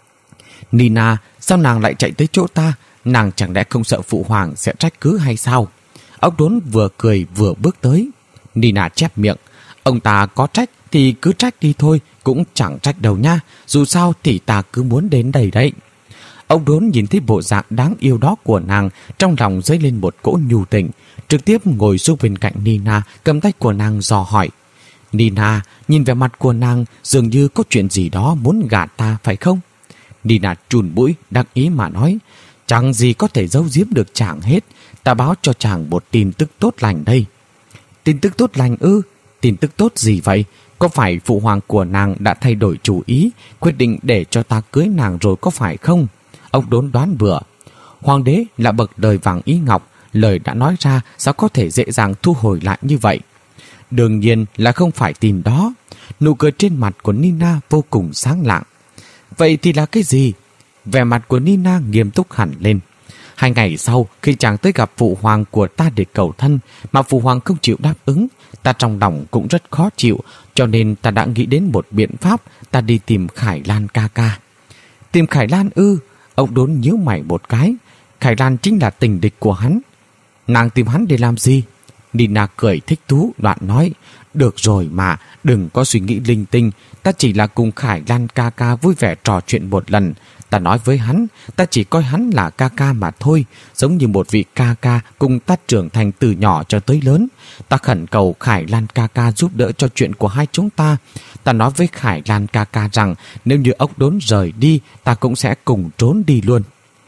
Nina, sao nàng lại chạy tới chỗ ta? Nàng chẳng lẽ không sợ phụ hoàng sẽ trách cứ hay sao? Ông Đốn vừa cười vừa bước tới. Nina chép miệng. Ông ta có trách thì cứ trách đi thôi, cũng chẳng trách đâu nha. Dù sao thì ta cứ muốn đến đây đấy. Ông Đốn nhìn thấy bộ dạng đáng yêu đó của nàng, trong lòng dấy lên một cỗ nhu tình. Trực tiếp ngồi xuống bên cạnh Nina, cầm tay của nàng dò hỏi. Nina, nhìn vẻ mặt của nàng dường như có chuyện gì đó muốn gạt ta phải không? Nina chùn mũi, đắc ý mà nói. Chẳng gì có thể giấu giếm được chàng hết. Ta báo cho chàng một tin tức tốt lành đây. Tin tức tốt lành ư? Tin tức tốt gì vậy? Có phải phụ hoàng của nàng đã thay đổi chủ ý, quyết định để cho ta cưới nàng rồi có phải không? Ông Đốn đoán bừa. Hoàng đế là bậc đời vàng ý ngọc, lời đã nói ra sao có thể dễ dàng thu hồi lại như vậy? Đương nhiên là không phải tin đó. Nụ cười trên mặt của Nina vô cùng sáng lạng. Vậy thì là cái gì? Vẻ mặt của Nina nghiêm túc hẳn lên. Hai ngày sau, khi chàng tới gặp phụ hoàng của ta để cầu thân, mà phụ hoàng không chịu đáp ứng, ta trong lòng cũng rất khó chịu, cho nên ta đã nghĩ đến một biện pháp, ta đi tìm Khải Lan ca ca. Tìm Khải Lan ư? Ông Đốn nhíu mày một cái. Khải Lan chính là tình địch của hắn. Nàng tìm hắn để làm gì? Nina cười thích thú, đoạn nói. Được rồi mà, đừng có suy nghĩ linh tinh. Ta chỉ là cùng Khải Lan ca ca vui vẻ trò chuyện một lần. Ta nói với hắn, ta chỉ coi hắn là ca ca mà thôi, giống như một vị ca ca cùng ta trưởng thành từ nhỏ cho tới lớn. Ta khẩn cầu Khải Lan ca ca giúp đỡ cho chuyện của hai chúng ta. Ta nói với Khải Lan ca ca rằng nếu như ông Đốn rời đi, ta cũng sẽ cùng trốn đi luôn.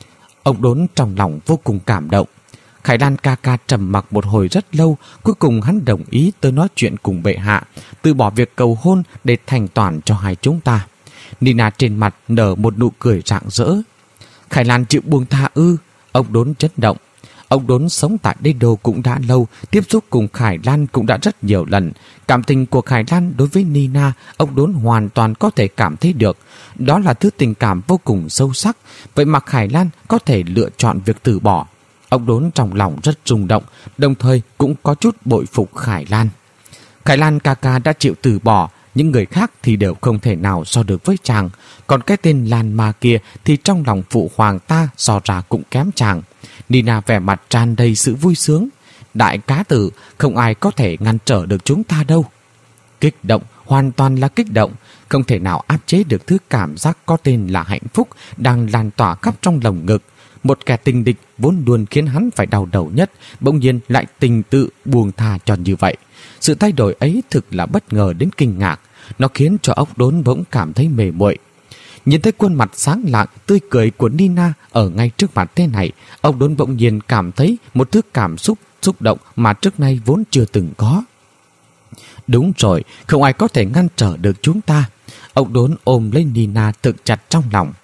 Ông Đốn trong lòng vô cùng cảm động. Khải Lan ca ca trầm mặc một hồi rất lâu, cuối cùng hắn đồng ý tới nói chuyện cùng bệ hạ, từ bỏ việc cầu hôn để thành toàn cho hai chúng ta. Nina trên mặt nở một nụ cười rạng rỡ. Khải Lan chịu buông tha ư? Ông Đốn chấn động. Ông Đốn sống tại Đế Đô cũng đã lâu, tiếp xúc cùng Khải Lan cũng đã rất nhiều lần. Cảm tình của Khải Lan đối với Nina, ông Đốn hoàn toàn có thể cảm thấy được. Đó là thứ tình cảm vô cùng sâu sắc. Vậy mà Khải Lan có thể lựa chọn việc từ bỏ. Ông Đốn trong lòng rất rung động, đồng thời cũng có chút bội phục Khải Lan. Khải Lan ca ca đã chịu từ bỏ, những người khác thì đều không thể nào so được với chàng. Còn cái tên Lan Ma kia thì trong lòng phụ hoàng ta so ra cũng kém chàng. Nina vẻ mặt tràn đầy sự vui sướng. Đại cá tử, không ai có thể ngăn trở được chúng ta đâu. Kích động, hoàn toàn là kích động. Không thể nào áp chế được thứ cảm giác có tên là hạnh phúc đang lan tỏa khắp trong lồng ngực. Một kẻ tình địch vốn luôn khiến hắn phải đau đầu nhất, bỗng nhiên lại tình tự buông tha cho như vậy. Sự thay đổi ấy thực là bất ngờ đến kinh ngạc. Nó khiến cho óc Đốn bỗng cảm thấy mề muội. Nhìn thấy khuôn mặt sáng lạng, tươi cười của Nina ở ngay trước mặt thế này, ông Đốn bỗng nhiên cảm thấy một thứ cảm xúc xúc động mà trước nay vốn chưa từng có. Đúng rồi, không ai có thể ngăn trở được chúng ta. Ông Đốn ôm lấy Nina thực chặt trong lòng.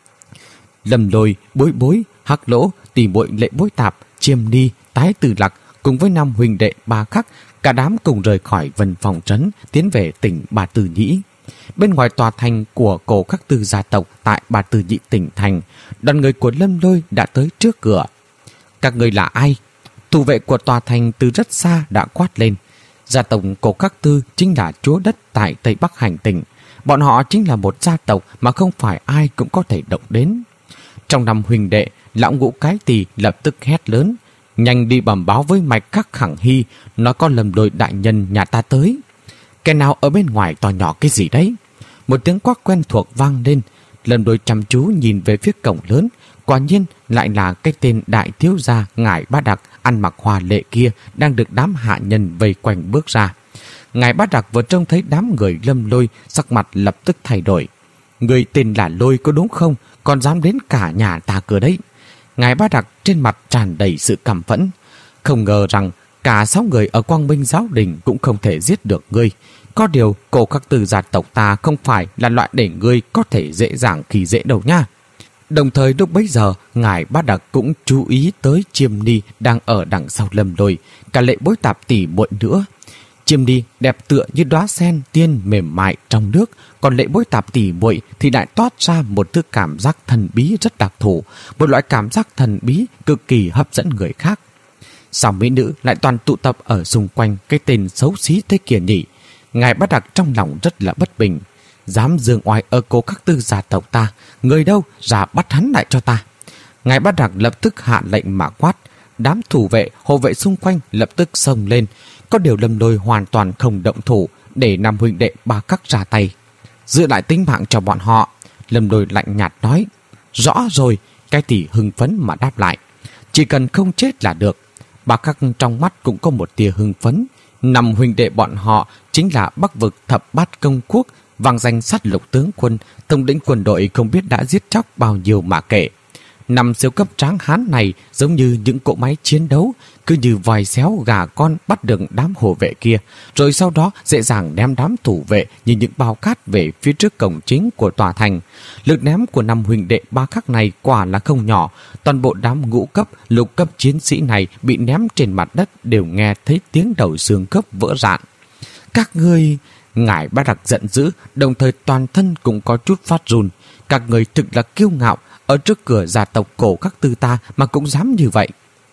Lâm Lôi, Bối Bối, Hắc Lỗ, Tỷ Muội Lệ Bối Tạp, Chiêm Ni, Tái Từ Lạc cùng với năm huynh đệ Ba Khắc, cả đám cùng rời khỏi Vân Phòng trấn, tiến về tỉnh Bà Tư Nhĩ. Bên ngoài tòa thành của Cổ Khắc Tư gia tộc tại Bà Tư Nhĩ tỉnh thành, đoàn người của Lâm Lôi đã tới trước cửa. Các người là ai? Thủ vệ của tòa thành từ rất xa đã quát lên. Gia tộc Cổ Khắc Tư chính là chúa đất tại Tây Bắc hành tỉnh. Bọn họ chính là một gia tộc mà không phải ai cũng có thể động đến. Trong năm huynh đệ, lão Ngũ Cái Tỳ lập tức hét lớn. Nhanh đi bẩm báo với Mạch Khắc Khẳng Hy, nói có Lâm Lôi đại nhân nhà ta tới. Cái nào ở bên ngoài to nhỏ cái gì đấy? Một tiếng quát quen thuộc vang lên. Lâm Lôi chăm chú nhìn về phía cổng lớn. Quả nhiên lại là cái tên đại thiếu gia Ngải Bá Đặc ăn mặc hoa lệ kia đang được đám hạ nhân vây quanh bước ra. Ngải Bá Đặc vừa trông thấy đám người Lâm Lôi, sắc mặt lập tức thay đổi. Người tên là Lôi có đúng không? Còn dám đến cả nhà ta cửa đấy. Ngải Bá Đặc trên mặt tràn đầy sự căm phẫn. Không ngờ rằng cả sáu người ở Quang Minh giáo đình cũng không thể giết được ngươi. Có điều Cổ Khắc Tư gia tộc ta không phải là loại để ngươi có thể dễ dàng khi dễ đâu nha. Đồng thời lúc bấy giờ, Ngải Bá Đặc cũng chú ý tới Chiêm Ni đang ở đằng sau Lâm Lôi, cả Lệ Bối Tạp tỷ muội nữa. Chiêm Ni đẹp tựa như đóa sen tiên mềm mại trong nước, còn Lệ Bối Tạp tỷ muội thì lại toát ra một thứ cảm giác thần bí rất đặc thù, một loại cảm giác thần bí cực kỳ hấp dẫn người khác. Sao mỹ nữ lại toàn tụ tập ở xung quanh cái tên xấu xí thế kia nhỉ? Ngải Bá Đặc trong lòng rất là bất bình. Dám dương oai ở Cổ Khắc Tư gia tộc ta, người đâu ra bắt hắn lại cho ta. Ngải Bá Đặc lập tức hạ lệnh mà quát. Đám thủ vệ, hộ vệ xung quanh lập tức xông lên. Có điều Lâm Lôi hoàn toàn không động thủ, để năm huynh đệ Ba Khắc ra tay giữ lại tính mạng cho bọn họ. Lâm Lôi lạnh nhạt nói. Rõ rồi. Cái tỷ hưng phấn mà đáp lại. Chỉ cần không chết là được. Ba Khắc trong mắt cũng có một tia hưng phấn. Năm huynh đệ bọn họ chính là Bắc Vực Thập Bát Công Quốc, vang danh sát lục tướng quân, thống lĩnh quân đội không biết đã giết chóc bao nhiêu mà kể. Năm siêu cấp tráng hán này giống như những cỗ máy chiến đấu, cứ như vòi xéo gà con bắt được đám hộ vệ kia, rồi sau đó dễ dàng ném đám thủ vệ như những bao cát về phía trước cổng chính của tòa thành. Lực ném của năm huynh đệ Ba Khắc này quả là không nhỏ. Toàn bộ đám ngũ cấp, lục cấp chiến sĩ này bị ném trên mặt đất đều nghe thấy tiếng đầu xương khớp vỡ rạn. Các ngươi... Ngải Bá Đặc giận dữ, đồng thời toàn thân cũng có chút phát run. Các người thực là kiêu ngạo, ở trước cửa gia tộc Cổ Khắc Tư ta mà cũng dám như vậy.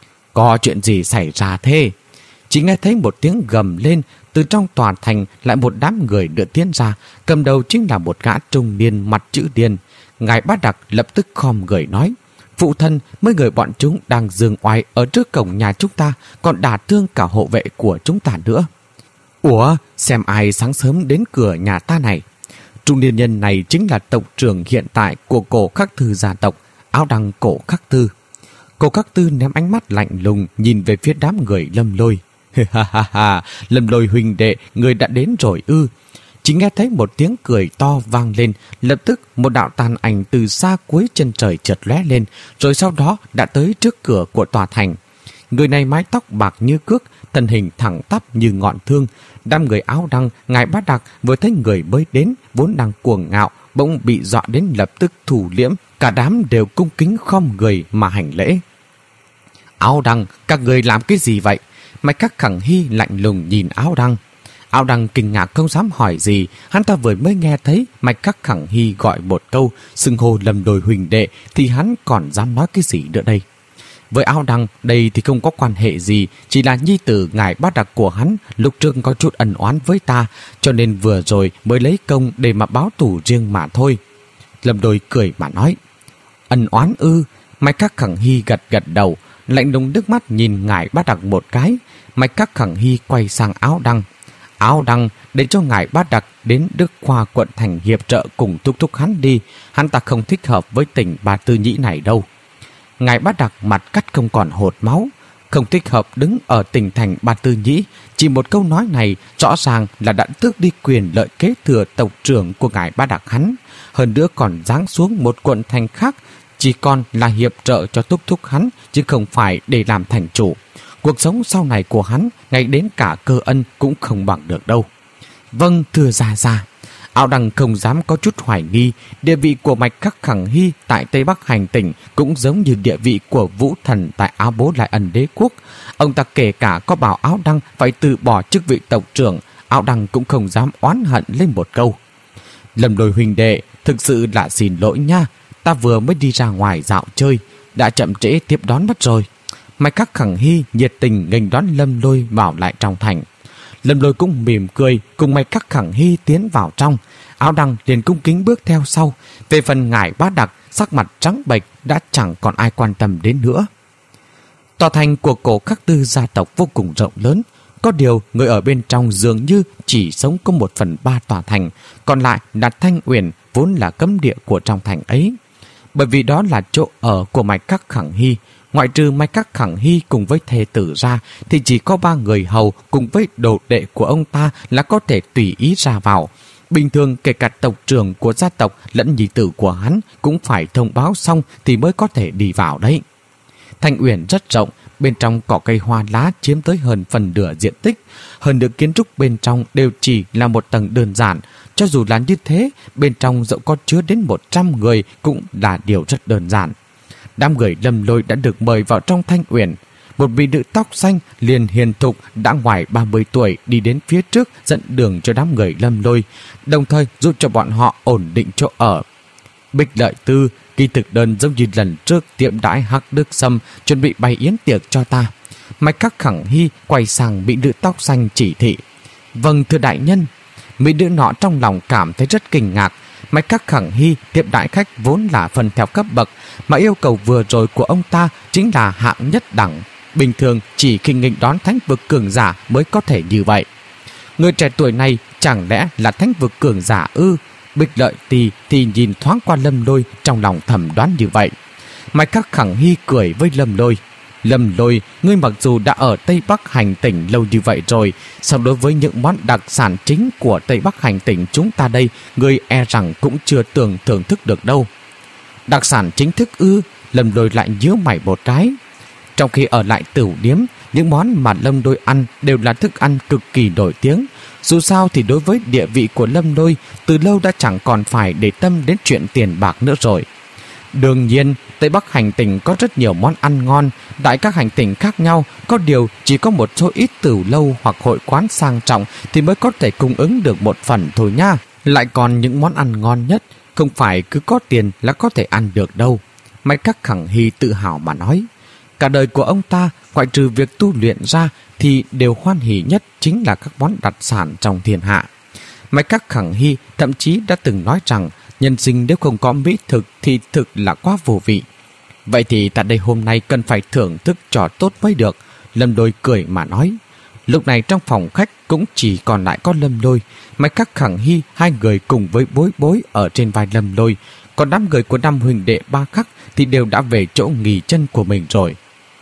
Có chuyện gì xảy ra thế? Chỉ nghe thấy một tiếng gầm lên, từ trong tòa thành lại một đám người được tiến ra, cầm đầu chính là một gã trung niên mặt chữ điên. Ngải Bá Đặc lập tức khom người nói. Phụ thân, mấy người bọn chúng đang giương oai ở trước cổng nhà chúng ta, còn đả thương cả hộ vệ của chúng ta nữa. Ủa, xem ai sáng sớm đến cửa nhà ta này. Trung niên nhân này chính là tộc trưởng hiện tại của Cổ Khắc Tư gia tộc, Áo Đăng Cổ Khắc Tư. Cổ Khắc Tư ném ánh mắt lạnh lùng nhìn về phía đám người Lâm Lôi. Ha ha ha, Lâm Lôi huynh đệ, người đã đến rồi ư? Chỉ nghe thấy một tiếng cười to vang lên, lập tức một đạo tàn ảnh từ xa cuối chân trời chợt lóe lên, rồi sau đó đã tới trước cửa của tòa thành. Người này mái tóc bạc như cước, thân hình thẳng tắp như ngọn thương. Đám người Áo Đăng, Ngải Bá Đặc vừa thấy người mới đến, vốn đang cuồng ngạo, bỗng bị dọa đến lập tức thủ liễm. Cả đám đều cung kính khom người mà hành lễ. Áo Đăng, các người làm cái gì vậy? Mạch Khắc Khẳng Hy lạnh lùng nhìn Áo Đăng. Áo Đăng kinh ngạc không dám hỏi gì. Hắn ta vừa mới nghe thấy Mạch Khắc Khẳng Hy gọi một câu xưng hô Lâm Lôi huynh đệ, thì hắn còn dám nói cái gì nữa đây? Với Áo Đăng, đây thì không có quan hệ gì, chỉ là nhi tử Ngải Bá Đặc của hắn lúc trước có chút ân oán với ta, cho nên vừa rồi mới lấy công để mà báo thù riêng mà thôi. Lâm Lôi cười mà nói. Ân oán ư? Mạch Khắc Khẳng Hy gật gật đầu, lạnh lùng nước mắt nhìn Ngải Bá Đặc một cái. Mạch Khắc Khẳng Hy quay sang Áo Đăng. Áo Đăng, để cho Ngải Bá Đặc đến Đức Khoa quận thành hiệp trợ cùng thúc thúc hắn đi, hắn ta không thích hợp với tỉnh Bà Tư Nhĩ này đâu. Ngải Bá Đặc mặt cắt không còn hột máu. Không thích hợp đứng ở tỉnh thành Bà Tư Nhĩ. Chỉ một câu nói này rõ ràng là đã tước đi quyền lợi kế thừa tộc trưởng của Ngải Bá Đặc hắn. Hơn nữa còn giáng xuống một quận thành khác, chỉ còn là hiệp trợ cho thúc thúc hắn, chứ không phải để làm thành chủ. cuộc sống sau này của hắn ngay đến cả Cơ Ân cũng không bằng được đâu. Vâng, thưa gia gia. Áo Đằng không dám có chút hoài nghi, địa vị của Mạch Khắc Khẳng Hy tại Tây Bắc hành tỉnh cũng giống như địa vị của Vũ Thần tại Áo Bố Lại Ân Đế quốc. Ông ta kể cả có bảo Áo Đăng phải từ bỏ chức vị tộc trưởng, Áo Đăng cũng không dám oán hận lên một câu. Lâm Lôi huynh đệ, thực sự là xin lỗi nha, ta vừa mới đi ra ngoài dạo chơi, đã chậm trễ tiếp đón mất rồi. Mạch Khắc Khẳng Hy nhiệt tình nghênh đón Lâm Lôi vào lại trong thành. Lâm Lôi cũng mỉm cười cùng Mạch Khắc Khẳng Hy tiến vào trong. Áo Đăng liền cung kính bước theo sau. Về phần Ngải Bá Đặc, sắc mặt trắng bệch đã chẳng còn ai quan tâm đến nữa. Tòa thành của Cổ Khắc Tư gia tộc vô cùng rộng lớn, có điều người ở bên trong dường như chỉ sống có một phần ba tòa thành, còn lại là Thanh Uyển vốn là cấm địa của trong thành ấy. Bởi vì đó là chỗ ở của Mạch Khắc Khẳng Hy, ngoại trừ Mạch Khắc Khẳng Hy cùng với thê tử ra thì chỉ có ba người hầu cùng với đồ đệ của ông ta là có thể tùy ý ra vào. Bình thường kể cả tộc trưởng của gia tộc lẫn nhi tử của hắn cũng phải thông báo xong thì mới có thể đi vào đấy. Thanh Uyển rất rộng, bên trong cỏ cây hoa lá chiếm tới hơn phần nửa diện tích. Hơn nữa kiến trúc bên trong đều chỉ là một tầng đơn giản. Cho dù là như thế, bên trong dẫu có chứa đến một trăm người cũng là điều rất đơn giản. Đám người Lâm Lôi đã được mời vào trong Thanh Uyển. Một vị nữ tóc xanh liền hiền thục đã ngoài ba mươi tuổi đi đến phía trước dẫn đường cho đám người Lâm Lôi, đồng thời giúp cho bọn họ ổn định chỗ ở. Bích Lợi Tư ghi thực đơn giống như lần trước tiệm đãi Hắc Đức Sâm chuẩn bị bày yến tiệc cho ta. Mạch Khắc Khẳng Hy quay sang bị nữ tóc xanh chỉ thị. Vâng thưa đại nhân. Mỹ nữ nọ trong lòng cảm thấy rất kinh ngạc. Mạch Khắc Khẳng Hy tiếp đãi khách vốn là phần theo cấp bậc, mà yêu cầu vừa rồi của ông ta chính là hạng nhất đẳng. Bình thường chỉ khi nghênh đón thánh vực cường giả mới có thể như vậy. Người trẻ tuổi này chẳng lẽ là thánh vực cường giả ư? Bích Lợi Tì thì nhìn thoáng qua Lâm Lôi, trong lòng thầm đoán như vậy. Mạch Khắc Khẳng Hy cười với Lâm Lôi. Lâm Lôi, ngươi mặc dù đã ở Tây Bắc hành tỉnh lâu như vậy rồi, song đối với những món đặc sản chính của Tây Bắc hành tỉnh chúng ta đây, ngươi e rằng cũng chưa tưởng thưởng thức được đâu. Đặc sản chính thức ư? Lâm Lôi lại nhíu mày một cái. Trong khi ở lại tửu điếm, những món mà Lâm Lôi ăn đều là thức ăn cực kỳ nổi tiếng. Dù sao thì đối với địa vị của Lâm Lôi, từ lâu đã chẳng còn phải để tâm đến chuyện tiền bạc nữa rồi. Đương nhiên, Tây Bắc hành tỉnh có rất nhiều món ăn ngon, tại các hành tỉnh khác nhau, có điều chỉ có một số ít tửu lâu hoặc hội quán sang trọng thì mới có thể cung ứng được một phần thôi nha. Lại còn những món ăn ngon nhất, không phải cứ có tiền là có thể ăn được đâu. Mạch Khắc Khẳng Hy tự hào mà nói. Cả đời của ông ta, ngoại trừ việc tu luyện ra thì đều hoan hỉ nhất chính là các món đặc sản trong thiên hạ. Mạch Khắc Khẳng Hy thậm chí đã từng nói rằng nhân sinh nếu không có mỹ thực thì thực là quá vô vị. Vậy thì tại đây hôm nay cần phải thưởng thức trò tốt mới được. Lâm Lôi cười mà nói. Lúc này trong phòng khách cũng chỉ còn lại có Lâm Lôi, Mạch Khắc Khẳng Hy, hai người cùng với Bối Bối ở trên vai Lâm Lôi. Còn đám người của năm huynh đệ Ba Khắc thì đều đã về chỗ nghỉ chân của mình rồi.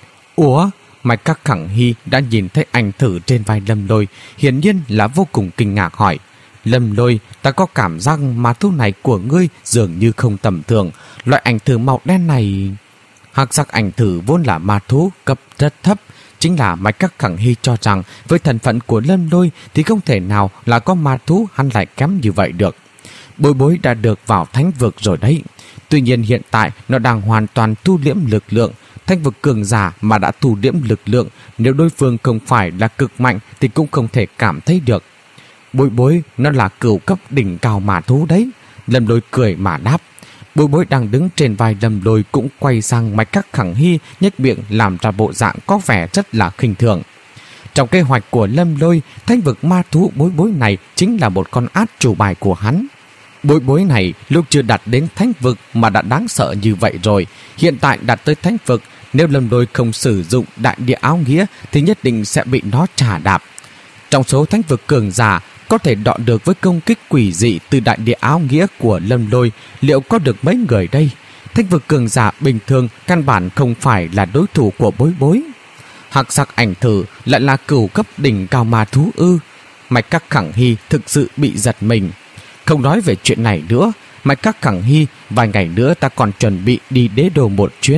Ủa? Mạch Khắc Khẳng Hy đã nhìn thấy ảnh thử trên vai Lâm Lôi, hiển nhiên là vô cùng kinh ngạc hỏi. Lâm Lôi, ta có cảm giác mà thú này của ngươi dường như không tầm thường. Loại ảnh thử màu đen này... Hắc sắc ảnh thử vốn là ma thú cấp rất thấp. Chính là Mạch Khắc Khẳng Hy cho rằng với thân phận của Lâm Lôi thì không thể nào là có ma thú hắn lại kém như vậy được. Bối Bối đã được vào thánh vực rồi đấy. Tuy nhiên hiện tại nó đang hoàn toàn thu liễm lực lượng. Thánh vực cường giả mà đã thu liễm lực lượng, nếu đối phương không phải là cực mạnh thì cũng không thể cảm thấy được. Bối Bối nó là cửu cấp đỉnh cao mà thú đấy. Lâm Lôi cười mà đáp. Bối Bối đang đứng trên vai Lâm Lôi cũng quay sang Mạch Khắc Khẳng Hy, nhếch miệng làm ra bộ dạng có vẻ rất là khinh thường. Trong kế hoạch của Lâm Lôi, thánh vực ma thú Bối Bối này chính là một con át chủ bài của hắn. Bối Bối này lúc chưa đặt đến thánh vực mà đã đáng sợ như vậy rồi, hiện tại đặt tới thánh vực, nếu Lâm Lôi không sử dụng đại địa áo nghĩa thì nhất định sẽ bị nó trà đạp. Trong số thánh vực cường giả có thể đọ được với công kích quỷ dị từ đại địa áo nghĩa của Lâm Lôi, liệu có được mấy người đây? Thánh vực cường giả bình thường căn bản không phải là đối thủ của Bối Bối. Hắc sắc ảnh thử lại là cửu cấp đỉnh cao ma thú ư? Mạch Khắc Khẳng Hy thực sự bị giật mình. Không nói về chuyện này nữa, Mạch Khắc Khẳng Hy, vài ngày nữa ta còn chuẩn bị đi đế đô một chuyến.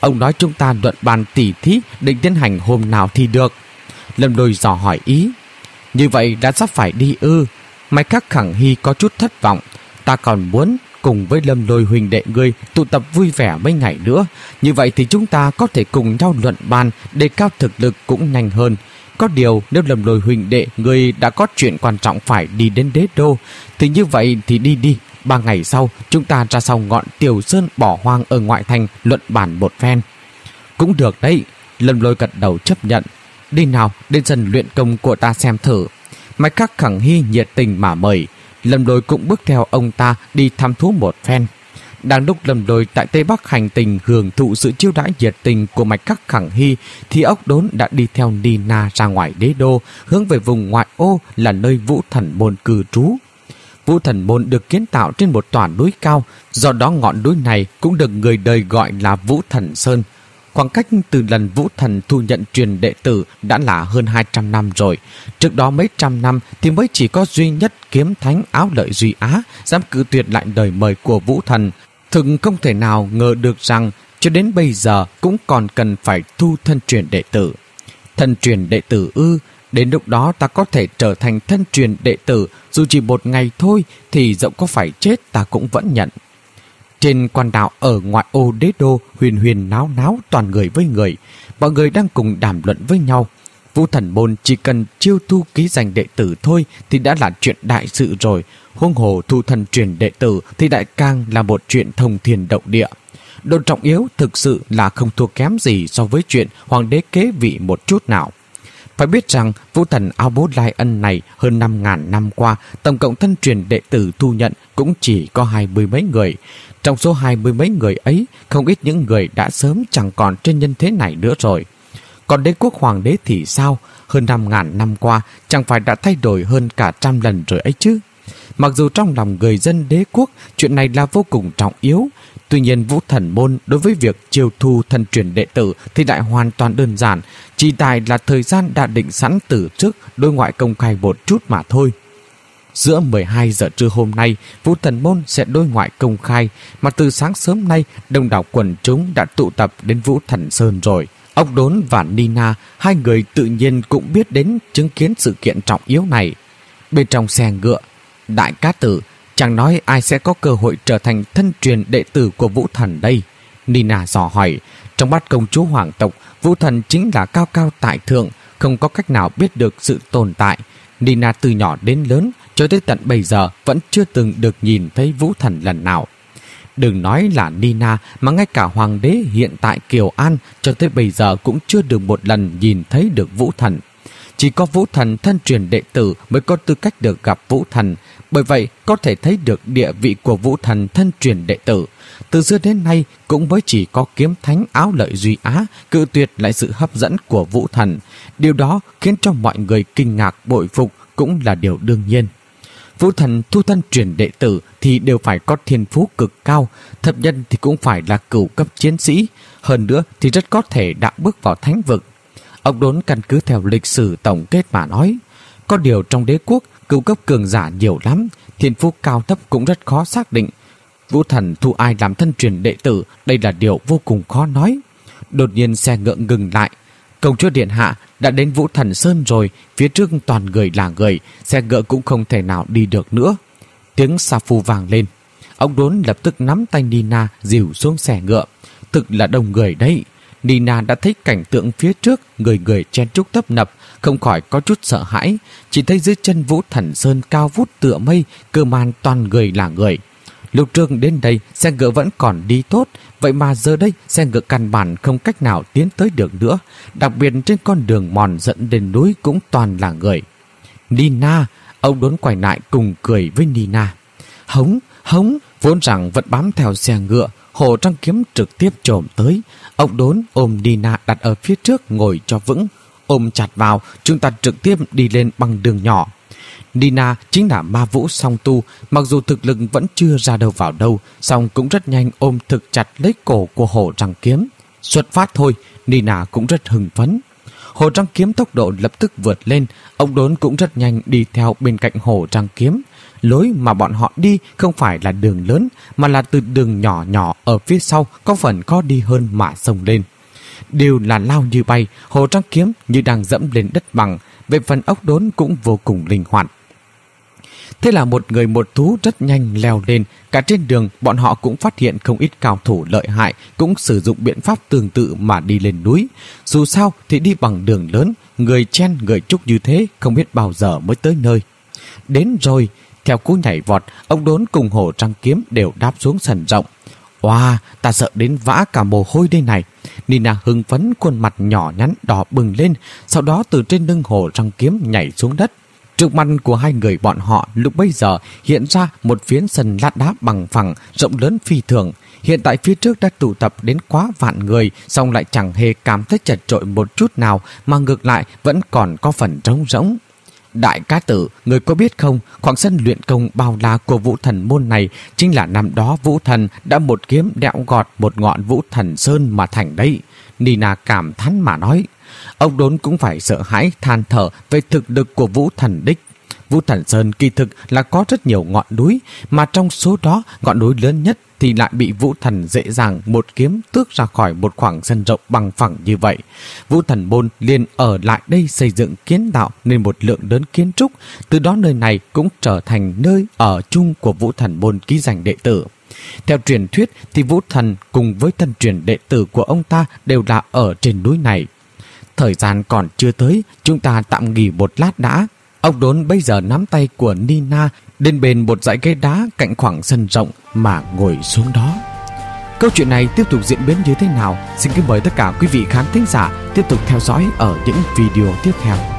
Ông nói chúng ta luận bàn tỉ thí định tiến hành hôm nào thì được. Lâm Lôi dò hỏi ý. Như vậy đã sắp phải đi ư? Mai Khắc Khẳng Hy có chút thất vọng. Ta còn muốn cùng với Lâm Lôi huynh đệ ngươi tụ tập vui vẻ mấy ngày nữa. Như vậy thì chúng ta có thể cùng nhau luận bàn, đề cao thực lực cũng nhanh hơn. Có điều nếu Lâm Lôi huynh đệ ngươi đã có chuyện quan trọng phải đi đến Đế Đô, thì như vậy thì đi đi. Ba ngày sau chúng ta ra sau ngọn Tiểu Sơn bỏ hoang ở ngoại thành luận bàn một phen. Cũng được đấy. Lâm Lôi gật đầu chấp nhận. Đi nào, đến sân luyện công của ta xem thử. Mai Khắc Khẳng Hy nhiệt tình mà mời. Lâm Lôi cũng bước theo ông ta đi thăm thú một phen. Đang lúc Lâm Lôi tại Tây Bắc hành tình hưởng thụ sự chiêu đãi nhiệt tình của Mai Khắc Khẳng Hy, thì Ốc Đốn đã đi theo Nina ra ngoài Đế Đô, hướng về vùng ngoại ô là nơi Vũ Thần Môn cư trú. Vũ Thần Môn được kiến tạo trên một tòa núi cao, do đó ngọn núi này cũng được người đời gọi là Vũ Thần Sơn. Khoảng cách từ lần Vũ Thần thu nhận truyền đệ tử đã là hơn hai trăm năm rồi. Trước đó mấy trăm năm thì mới chỉ có duy nhất kiếm thánh Áo Lợi Duy Á dám cự tuyệt lại lời mời của Vũ Thần. Thực không thể nào ngờ được rằng cho đến bây giờ cũng còn cần phải thu thân truyền đệ tử. Thân truyền đệ tử ư? Đến lúc đó ta có thể trở thành thân truyền đệ tử, dù chỉ một ngày thôi thì dẫu có phải chết ta cũng vẫn nhận. Trên quan đạo ở ngoại ô Đế Đô huyền huyền náo náo toàn người với người. Mọi người đang cùng đàm luận với nhau. Vũ Thần Môn chỉ cần chiêu thu ký danh đệ tử thôi thì đã là chuyện đại sự rồi. Huống hồ thu thân truyền đệ tử thì đại càng là một chuyện thông thiên động địa. Độ trọng yếu thực sự là không thua kém gì so với chuyện hoàng đế kế vị một chút nào. Phải biết rằng Vũ Thần Áo Bố Lai Ân này hơn năm ngàn năm qua, tổng cộng thân truyền đệ tử thu nhận cũng chỉ có hai mươi mấy người. Trong số hai mươi mấy người ấy, không ít những người đã sớm chẳng còn trên nhân thế này nữa rồi. Còn đế quốc hoàng đế thì sao? Hơn năm ngàn năm qua, chẳng phải đã thay đổi hơn cả trăm lần rồi ấy chứ? Mặc dù trong lòng người dân đế quốc, chuyện này là vô cùng trọng yếu. Tuy nhiên Vũ Thần Môn đối với việc chiêu thu thân truyền đệ tử thì lại hoàn toàn đơn giản, chỉ tại là thời gian đã định sẵn từ trước đối ngoại công khai một chút mà thôi. Giữa mười hai giờ trưa hôm nay, Vũ Thần Môn sẽ đối ngoại công khai, mà từ sáng sớm nay, đông đảo quần chúng đã tụ tập đến Vũ Thần Sơn rồi. Ốc Đốn và Nina, hai người tự nhiên cũng biết đến chứng kiến sự kiện trọng yếu này. Bên trong xe ngựa, Đại Cát Tử chẳng nói ai sẽ có cơ hội trở thành thân truyền đệ tử của Vũ Thần đây. Nina dò hỏi. Trong mắt công chúa hoàng tộc, Vũ Thần chính là cao cao tại thượng, không có cách nào biết được sự tồn tại. Nina từ nhỏ đến lớn cho tới tận bây giờ vẫn chưa từng được nhìn thấy Vũ Thần lần nào. Đừng nói là Nina, mà ngay cả hoàng đế hiện tại Kiều An cho tới bây giờ cũng chưa được một lần nhìn thấy được Vũ Thần. Chỉ có Vũ Thần thân truyền đệ tử mới có tư cách được gặp Vũ Thần. Bởi vậy có thể thấy được địa vị của Vũ Thần thân truyền đệ tử. Từ xưa đến nay cũng mới chỉ có kiếm thánh Áo Lợi Duy Á cự tuyệt lại sự hấp dẫn của Vũ Thần. Điều đó khiến cho mọi người kinh ngạc bội phục cũng là điều đương nhiên. Vũ Thần thu thân truyền đệ tử thì đều phải có thiên phú cực cao, thập nhân thì cũng phải là cửu cấp chiến sĩ, hơn nữa thì rất có thể đã bước vào thánh vực. Ông Đốn căn cứ theo lịch sử tổng kết mà nói, có điều trong đế quốc cửu cấp cường giả nhiều lắm, thiên phú cao thấp cũng rất khó xác định. Vũ Thần thu ai làm thân truyền đệ tử, đây là điều vô cùng khó nói. Đột nhiên xe ngựa ngừng lại. Công chúa điện hạ đã đến Vũ Thần Sơn rồi, phía trước toàn người là người, xe ngựa cũng không thể nào đi được nữa. Tiếng sa phu vang lên. Ông Đốn lập tức nắm tay Nina dìu xuống xe ngựa. Thực là đông người đấy. Nina đã thấy cảnh tượng phía trước, người người chen chúc tấp nập, không khỏi có chút sợ hãi. Chỉ thấy dưới chân Vũ Thần Sơn cao vút tựa mây, cơ man toàn người là người. Lúc trước đến đây xe ngựa vẫn còn đi tốt, vậy mà giờ đây xe ngựa căn bản không cách nào tiến tới được nữa. Đặc biệt trên con đường mòn dẫn đến núi cũng toàn là người. Nina, ông Đốn quay lại cùng cười với Nina. Hống, hống, vốn rằng vẫn bám theo xe ngựa, Hồ Trăng Kiếm trực tiếp trồm tới. Ông Đốn ôm Nina đặt ở phía trước ngồi cho vững. Ôm chặt vào, chúng ta trực tiếp đi lên bằng đường nhỏ. Nina chính là ma vũ song tu, mặc dù thực lực vẫn chưa ra đâu vào đâu, song cũng rất nhanh ôm thực chặt lấy cổ của Hồ Trăng Kiếm. Xuất phát thôi, Nina cũng rất hưng phấn. Hồ Trăng Kiếm tốc độ lập tức vượt lên, ông Đốn cũng rất nhanh đi theo bên cạnh Hồ Trăng Kiếm. Lối mà bọn họ đi không phải là đường lớn, mà là từ đường nhỏ nhỏ ở phía sau có phần khó đi hơn mà xông lên. Đều là lao như bay, Hồ Trăng Kiếm như đang dẫm lên đất bằng, về phần ốc đốn cũng vô cùng linh hoạt. Thế là một người một thú rất nhanh leo lên. Cả trên đường bọn họ cũng phát hiện không ít cao thủ lợi hại cũng sử dụng biện pháp tương tự mà đi lên núi. Dù sao thì đi bằng đường lớn, người chen người chúc như thế không biết bao giờ mới tới nơi. Đến rồi, theo cú nhảy vọt, ông Đốn cùng Hồ Trăng Kiếm đều đáp xuống sân rộng. Oa, ta sợ đến vã cả mồ hôi đây này. Nina hưng phấn, khuôn mặt nhỏ nhắn đỏ bừng lên, sau đó từ trên lưng Hồ Trăng Kiếm nhảy xuống đất. Trước mặt của hai người bọn họ lúc bấy giờ hiện ra một phiến sân lát đá bằng phẳng, rộng lớn phi thường. Hiện tại phía trước đã tụ tập đến quá vạn người, song lại chẳng hề cảm thấy chật chội một chút nào, mà ngược lại vẫn còn có phần trống rỗng. Đại ca tử, người có biết không, khoảng sân luyện công bao la của Vũ Thần môn này chính là năm đó Vũ Thần đã một kiếm đẽo gọt một ngọn Vũ Thần Sơn mà thành đấy. Nina cảm thán mà nói. Ông Đốn cũng phải sợ hãi than thở về thực lực của Vũ Thần đích. Vũ Thần Sơn kỳ thực là có rất nhiều ngọn núi, mà trong số đó ngọn núi lớn nhất thì lại bị Vũ Thần dễ dàng một kiếm tước ra khỏi một khoảng sân rộng bằng phẳng như vậy. Vũ Thần môn liền ở lại đây xây dựng kiến tạo nên một lượng lớn kiến trúc, từ đó nơi này cũng trở thành nơi ở chung của Vũ Thần môn ký danh đệ tử. Theo truyền thuyết thì Vũ Thần cùng với thân truyền đệ tử của ông ta đều là ở trên núi này. Thời gian còn chưa tới, chúng ta tạm nghỉ một lát đã. Ông Đốn bây giờ nắm tay của Nina đến bên một dãy ghế đá cạnh khoảng sân rộng mà ngồi xuống đó. Câu chuyện này tiếp tục diễn biến như thế nào? Xin kính mời tất cả quý vị khán thính giả tiếp tục theo dõi ở những video tiếp theo.